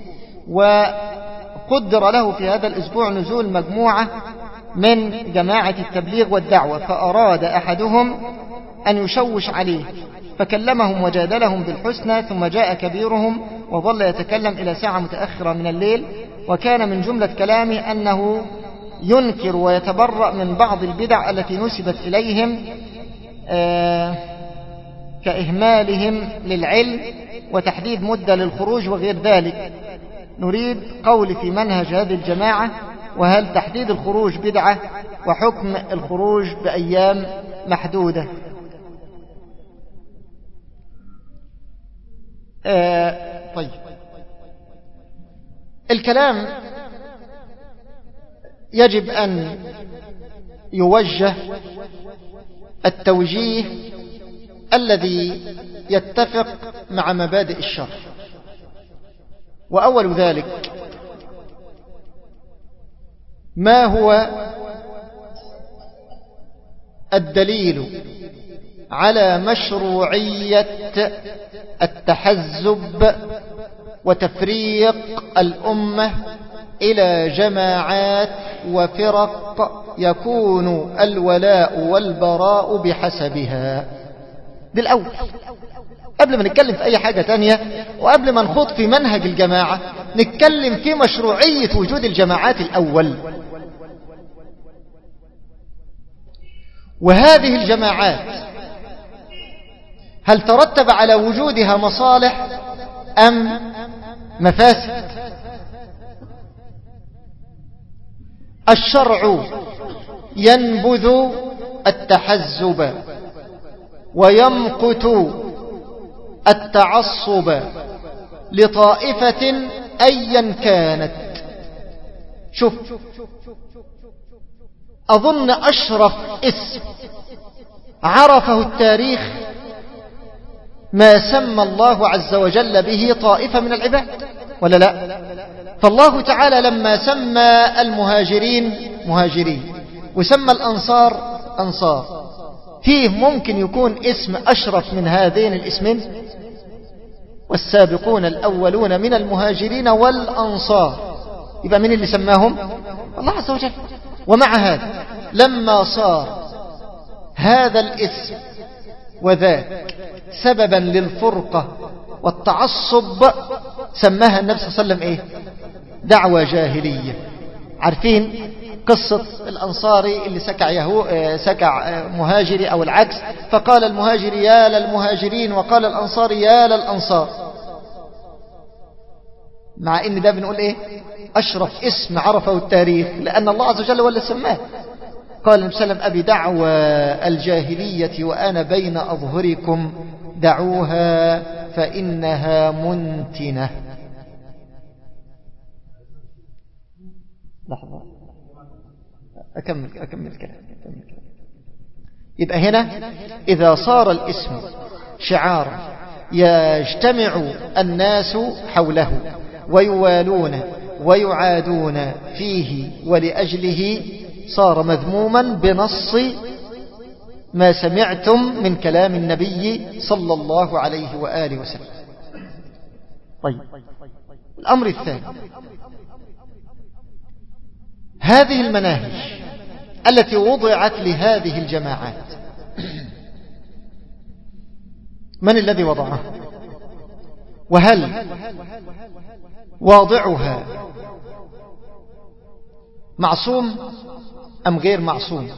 Speaker 1: وقدر له في هذا الأسبوع نزول مجموعة من جماعة التبليغ والدعوة، فأراد أحدهم أن يشوش عليه فكلمهم وجادلهم بالحسنى، ثم جاء كبيرهم وظل يتكلم إلى ساعة متأخرة من الليل، وكان من جملة كلامه أنه ينكر ويتبرأ من بعض البدع التي نسبت إليهم آه كإهمالهم للعلم وتحديد مدة للخروج وغير ذلك. نريد قول في منهج هذه الجماعة، وهل تحديد الخروج بدعة وحكم الخروج بأيام محدودة؟ آه طيب، الكلام يجب أن يوجه التوجيه الذي يتفق مع مبادئ الشرع، وأول ذلك ما هو الدليل على مشروعية التحزب وتفريق الأمة إلى جماعات وفرق يكون الولاء والبراء بحسبها؟ بالأول قبل ما نتكلم في أي حاجة تانية، وقبل ما نخوض في منهج الجماعة نتكلم في مشروعية وجود الجماعات الأول. وهذه الجماعات هل ترتب على وجودها مصالح أم مفاسد؟ الشرع ينبذ التحزب ويمقت التعصب لطائفة أيا كانت. شوف، أظن أشرف اسم عرفه التاريخ ما سمى الله عز وجل به طائفة من العباد، ولا لا؟ فالله تعالى لما سمى المهاجرين مهاجرين وسمى الأنصار أنصار، فيه ممكن يكون اسم أشرف من هذين الاسمين؟ والسابقون الأولون من المهاجرين والأنصار، يبقى من اللي سماهم؟ الله عز وجل. ومع هذا لما صار هذا الاسم وذاك سببا للفرقة والتعصب سماها النبي صلى الله عليه وسلم ايه؟ دعوة جاهلية. عارفين قصة الأنصاري اللي سكع, يهو سكع مهاجري أو العكس، فقال المهاجري يا للمهاجرين وقال الأنصاري يا للأنصار، مع ان ده بنقول ايه؟ أشرف اسم عرفه التاريخ، لأن الله عز وجل هو اللي سماه. قال النبي صلى الله عليه وسلم أبي دعوى الجاهلية وأنا بين أظهركم دعوها فإنها منتنة. لحظة أكمل أكمل كلام. يبقى هنا إذا صار الاسم شعارا يجتمع الناس حوله ويوالون ويعادون فيه ولأجله، صار مذموما بنص ما سمعتم من كلام النبي صلى الله عليه وآله وسلم. طيب، الأمر الثاني، هذه المناهج التي وضعت لهذه الجماعات من الذي وضعها؟ وهل واضعها معصوم أم غير معصوم؟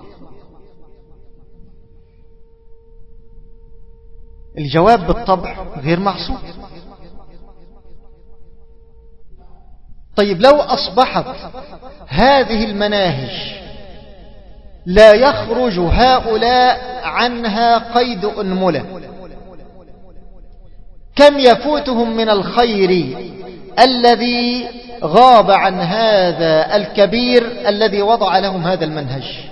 Speaker 1: الجواب بالطبع غير معصوم. طيب، لو أصبحت هذه المناهج لا يخرج هؤلاء عنها قيد أنملة، كم يفوتهم من الخير الذي غاب عن هذا الكبير الذي وضع لهم هذا المنهج؟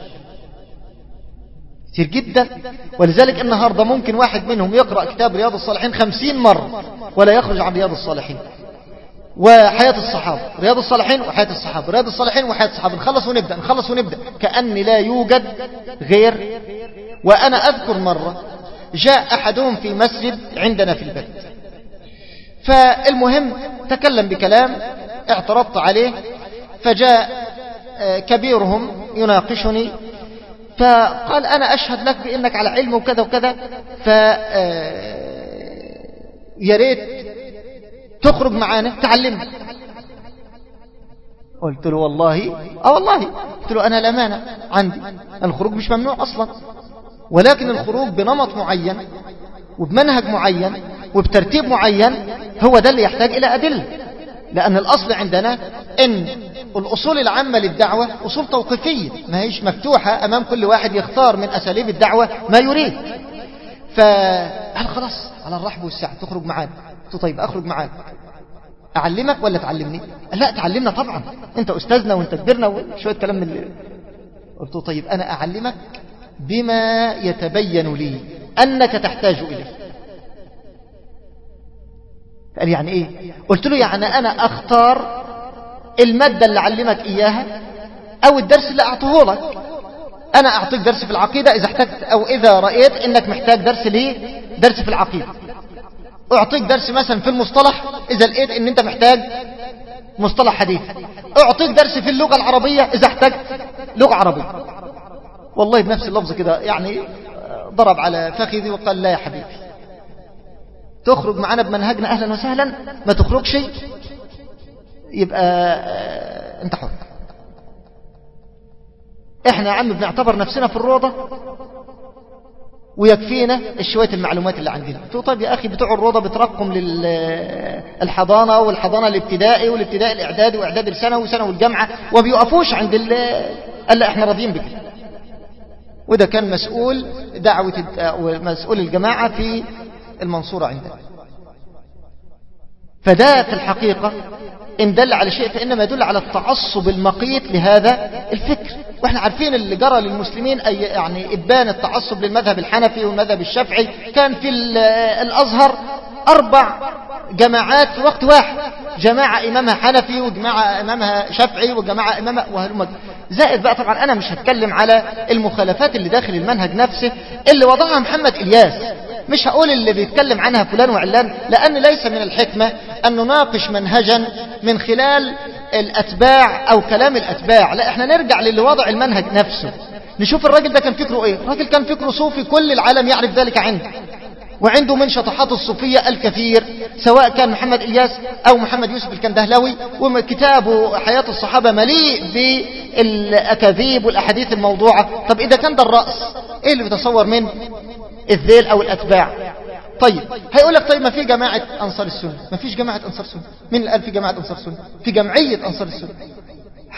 Speaker 1: كثير جدا. ولذلك النهاردة ممكن واحد منهم يقرأ كتاب رياض الصالحين خمسين مرة ولا يخرج عن رياض الصالحين وحياة الصحابة، رياض الصالحين وحياة الصحابة، رياض الصالحين وحياة الصحابة، نخلص ونبدأ نخلص ونبدأ كأن لا يوجد غير. وأنا أذكر مرة جاء أحدهم في مسجد عندنا في البلد، فالمهم تكلم بكلام اعترضت عليه، فجاء كبيرهم يناقشني فقال أنا أشهد لك بأنك على علم وكذا وكذا، فياريت تخرج معانا تعلمنا. قلت له والله اه والله قلت له أنا لا مانع عندي، الخروج مش ممنوع أصلا، ولكن الخروج بنمط معين وبمنهج معين وبترتيب معين هو ده اللي يحتاج إلى أدلة. لأن الأصل عندنا إن الأصول العامة للدعوة أصول توقيفية، ما هيش مفتوحة أمام كل واحد يختار من أساليب الدعوة ما يريد. فهل خلاص على الرحب والسعة تخرج معانا؟ قلت طيب أخرج معاك، أعلمك ولا تعلمني؟ لا تعلمنا طبعا، أنت أستاذنا وأنت كبرنا وشوية كلام من اللي. قلت طيب أنا أعلمك بما يتبين لي أنك تحتاج إليه. قال يعني إيه؟ قلت له يعني أنا أختار المادة اللي أعلمك إياها أو الدرس اللي أعطيه لك. أنا أعطيك درس في العقيدة إذا احتجت، أو إذا رأيت إنك محتاج درس ليه درس في العقيدة. أعطيك درس مثلا في المصطلح إذا لقيت إن أنت محتاج مصطلح حديث. أعطيك درس في اللغة العربية إذا احتجت لغة عربية. والله بنفس اللفظ كده يعني ضرب على فخذي وقال لا يا حبيبي، تخرج معنا بمنهجنا أهلا وسهلا، ما تخرجش يبقى انت حر. احنا يا عم بنعتبر نفسنا في الروضة ويكفينا شوية المعلومات اللي عندنا. قلت طيب يا أخي بتوع الروضة بترقم للحضانة والحضانة الابتدائي والابتدائي الإعدادي وإعداد الثانوي وثانوي الجامعة وبيقفوش عند قال لا احنا راضيين بكده. وده كان مسؤول دعوة مسؤول الجماعة في المنصورة عندنا. فده في الحقيقة إن دل على شيء فإنما يدل على التعصب المقيت لهذا الفكر. وإحنا عارفين اللي جرى للمسلمين أي يعني إبان التعصب للمذهب الحنفي والمذهب الشافعي. كان في الأزهر أربع جماعات في وقت واحد، جماعة إمامها حنفي وجماعة إمامها شافعي وجماعة إمامها وهلم زائد بقى. طبعا أنا مش هتكلم على المخالفات اللي داخل المنهج نفسه اللي وضعها محمد إلياس، مش هقول اللي بيتكلم عنها فلان وعلان، لأن ليس من الحكمة أن نناقش منهجا من خلال الأتباع أو كلام الأتباع. لا، احنا نرجع للي وضع المنهج نفسه، نشوف الراجل ده كان فكره ايه. الراجل كان فكره صوفي، كل العالم يعرف ذلك عنده، وعنده من شطحات الصوفية الكثير، سواء كان محمد إلياس أو محمد يوسف الكندهلوي. وكتابه حياة الصحابة مليء بالأكاذيب والأحاديث الموضوعة. طب إذا كان ده الرأس، إيه اللي بيتصور منه الذيل أو الأتباع؟ طيب هيقول لك طيب ما في جماعة أنصار السنة. ما فيش جماعة أنصار السنة. مين اللي قال في جماعة أنصار السنة؟ في جمعية أنصار السنة.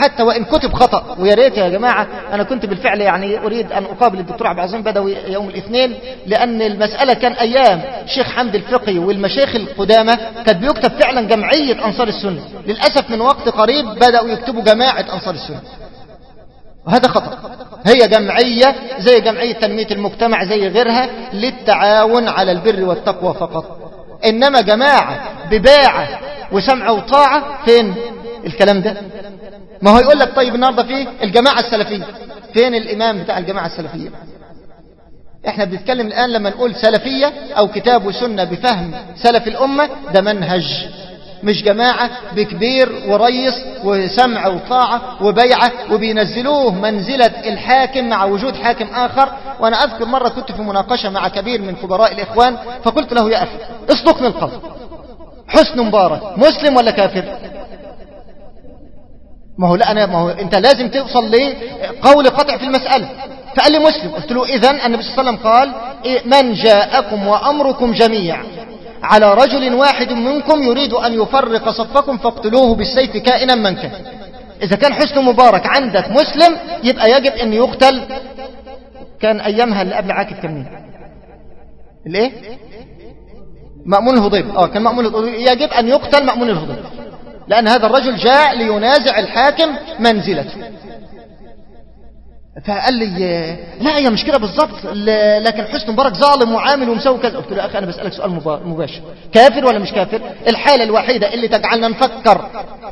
Speaker 1: حتى وإن كتب خطأ. ويا ريت يا جماعة، أنا كنت بالفعل يعني أريد أن أقابل الدكتور عبد العظيم بدوي يوم الاثنين، لأن المسألة كان أيام الشيخ حمد الفقي والمشايخ القدامى كان بيكتب فعلا جمعية أنصار السنة. للأسف من وقت قريب بدأوا يكتبوا جماعة أنصار السنة، وهذا خطأ. هي جمعية زي جمعية تنمية المجتمع زي غيرها للتعاون على البر والتقوى فقط. إنما جماعة بباعة وسمع وطاعة، فين الكلام ده؟ ما هو يقول لك طيب النهارده فيه الجماعة السلفية، فين الإمام بتاع الجماعة السلفية؟ احنا بنتكلم الآن لما نقول سلفية أو كتاب وسنة بفهم سلف الأمة، ده منهج، مش جماعة بكبير وريس وسمع وطاعة وبيعة وبينزلوه منزلة الحاكم مع وجود حاكم آخر. وأنا أذكر مرة كنت في مناقشة مع كبير من كبراء الإخوان، فقلت له يا أخي اصدقني القول، حسني مبارك مسلم ولا كافر؟ ما هو لا أنا ما هو أنت لازم توصل لقول قطع في المسألة. فقال لي مسلم. قلت له إذن النبي صلى الله عليه وسلم قال من جاءكم وأمركم جميع على رجل واحد منكم يريد أن يفرق صفكم فاقتلوه بالسيف كائنا من كان. إذا كان حسني مبارك عندك مسلم يبقى يجب أن يقتل. كان أيامها اللي قبل عاكف كان مين؟ الايه؟ مأمون الهضيب. اه كان مأمون الهضيب. يجب أن يقتل مأمون الهضيب، لأن هذا الرجل جاء لينازع الحاكم منزلته. فقال لي لا هي مش كده بالظبط، لكن حسني مبارك ظالم وعامل ومسوي كذا. قلت له يا أخي أنا بسألك سؤال مباشر، كافر ولا مش كافر؟ الحالة الوحيدة اللي تجعلنا نفكر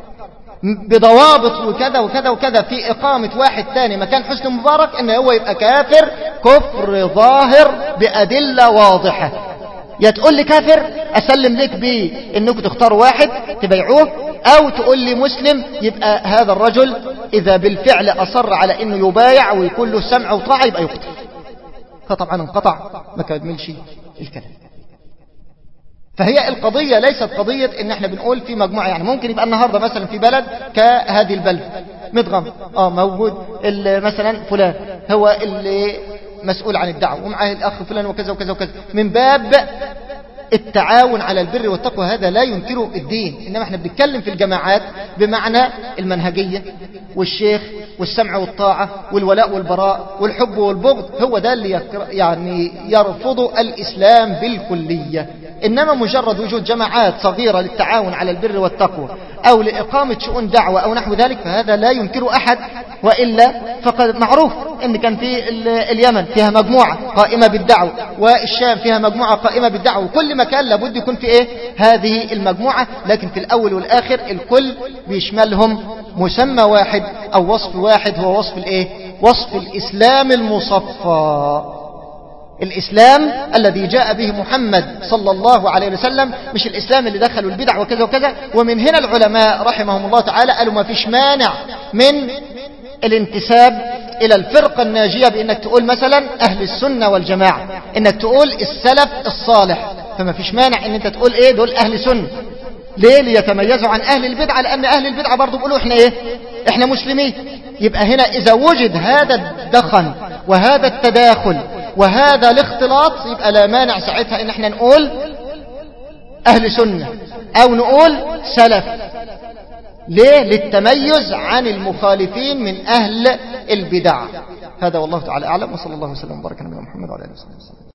Speaker 1: بضوابط وكذا وكذا وكذا في إقامة واحد تاني مكان حسني مبارك إنه هو يبقى كافر كفر ظاهر بأدلة واضحة. يا تقول لي كافر أسلم لك بإنكم تختاروا واحد تبيعوه، أو تقول لي مسلم يبقى هذا الرجل إذا بالفعل أصر على إنه يبايع ويكون له سمع وطاعة يبقى يقتل. فطبعا انقطع ما كملش الكلام. فهي القضية ليست قضية إن احنا بنقول في مجموعة، يعني ممكن يبقى النهاردة مثلا في بلد كهذه البلد مدغم اه موجود مثلا فلان هو اللي مسؤول عن الدعوة ومعه الأخ فلان وكذا وكذا وكذا، من باب التعاون على البر والتقوى، هذا لا ينكره الدين. إنما احنا بنتكلم في الجماعات بمعنى المنهجية والشيخ والسمع والطاعة والولاء والبراء والحب والبغض، هو ده اللي يعني يرفض الإسلام بالكلية. إنما مجرد وجود جماعات صغيرة للتعاون على البر والتقوى أو لإقامة شؤون دعوة أو نحو ذلك فهذا لا ينكر أحد. وإلا فقد معروف إن كان في اليمن فيها مجموعة قائمة بالدعوة، والشام فيها مجموعة قائمة بالدعوة، وكل مكان لابد يكون في إيه هذه المجموعة. لكن في الأول والآخر الكل بيشملهم مسمى واحد أو وصف واحد، هو وصف الإيه؟ وصف الإسلام المصفى، الإسلام الذي جاء به محمد صلى الله عليه وسلم، مش الإسلام اللي دخلوا البدع وكذا وكذا. ومن هنا العلماء رحمهم الله تعالى قالوا ما فيش مانع من الانتساب إلى الفرقة الناجية بأنك تقول مثلا أهل السنة والجماعة، أنك تقول السلف الصالح، فما فيش مانع أن أنت تقول إيه دول أهل سنة. ليه؟ ليتميزوا عن أهل البدعة، لأن أهل البدعة برضو بيقولوا إحنا إيه؟ إحنا مسلمين. يبقى هنا إذا وجد هذا الدخن وهذا التداخل وهذا الاختلاط يبقى لا مانع ساعتها إن إحنا نقول أهل سنة أو نقول سلف. ليه؟ للتميز عن المخالفين من أهل البدع. هذا والله تعالى أعلم، وصلى الله وسلم وبارك على نبينا محمد وعلى آله وصحبه وسلم.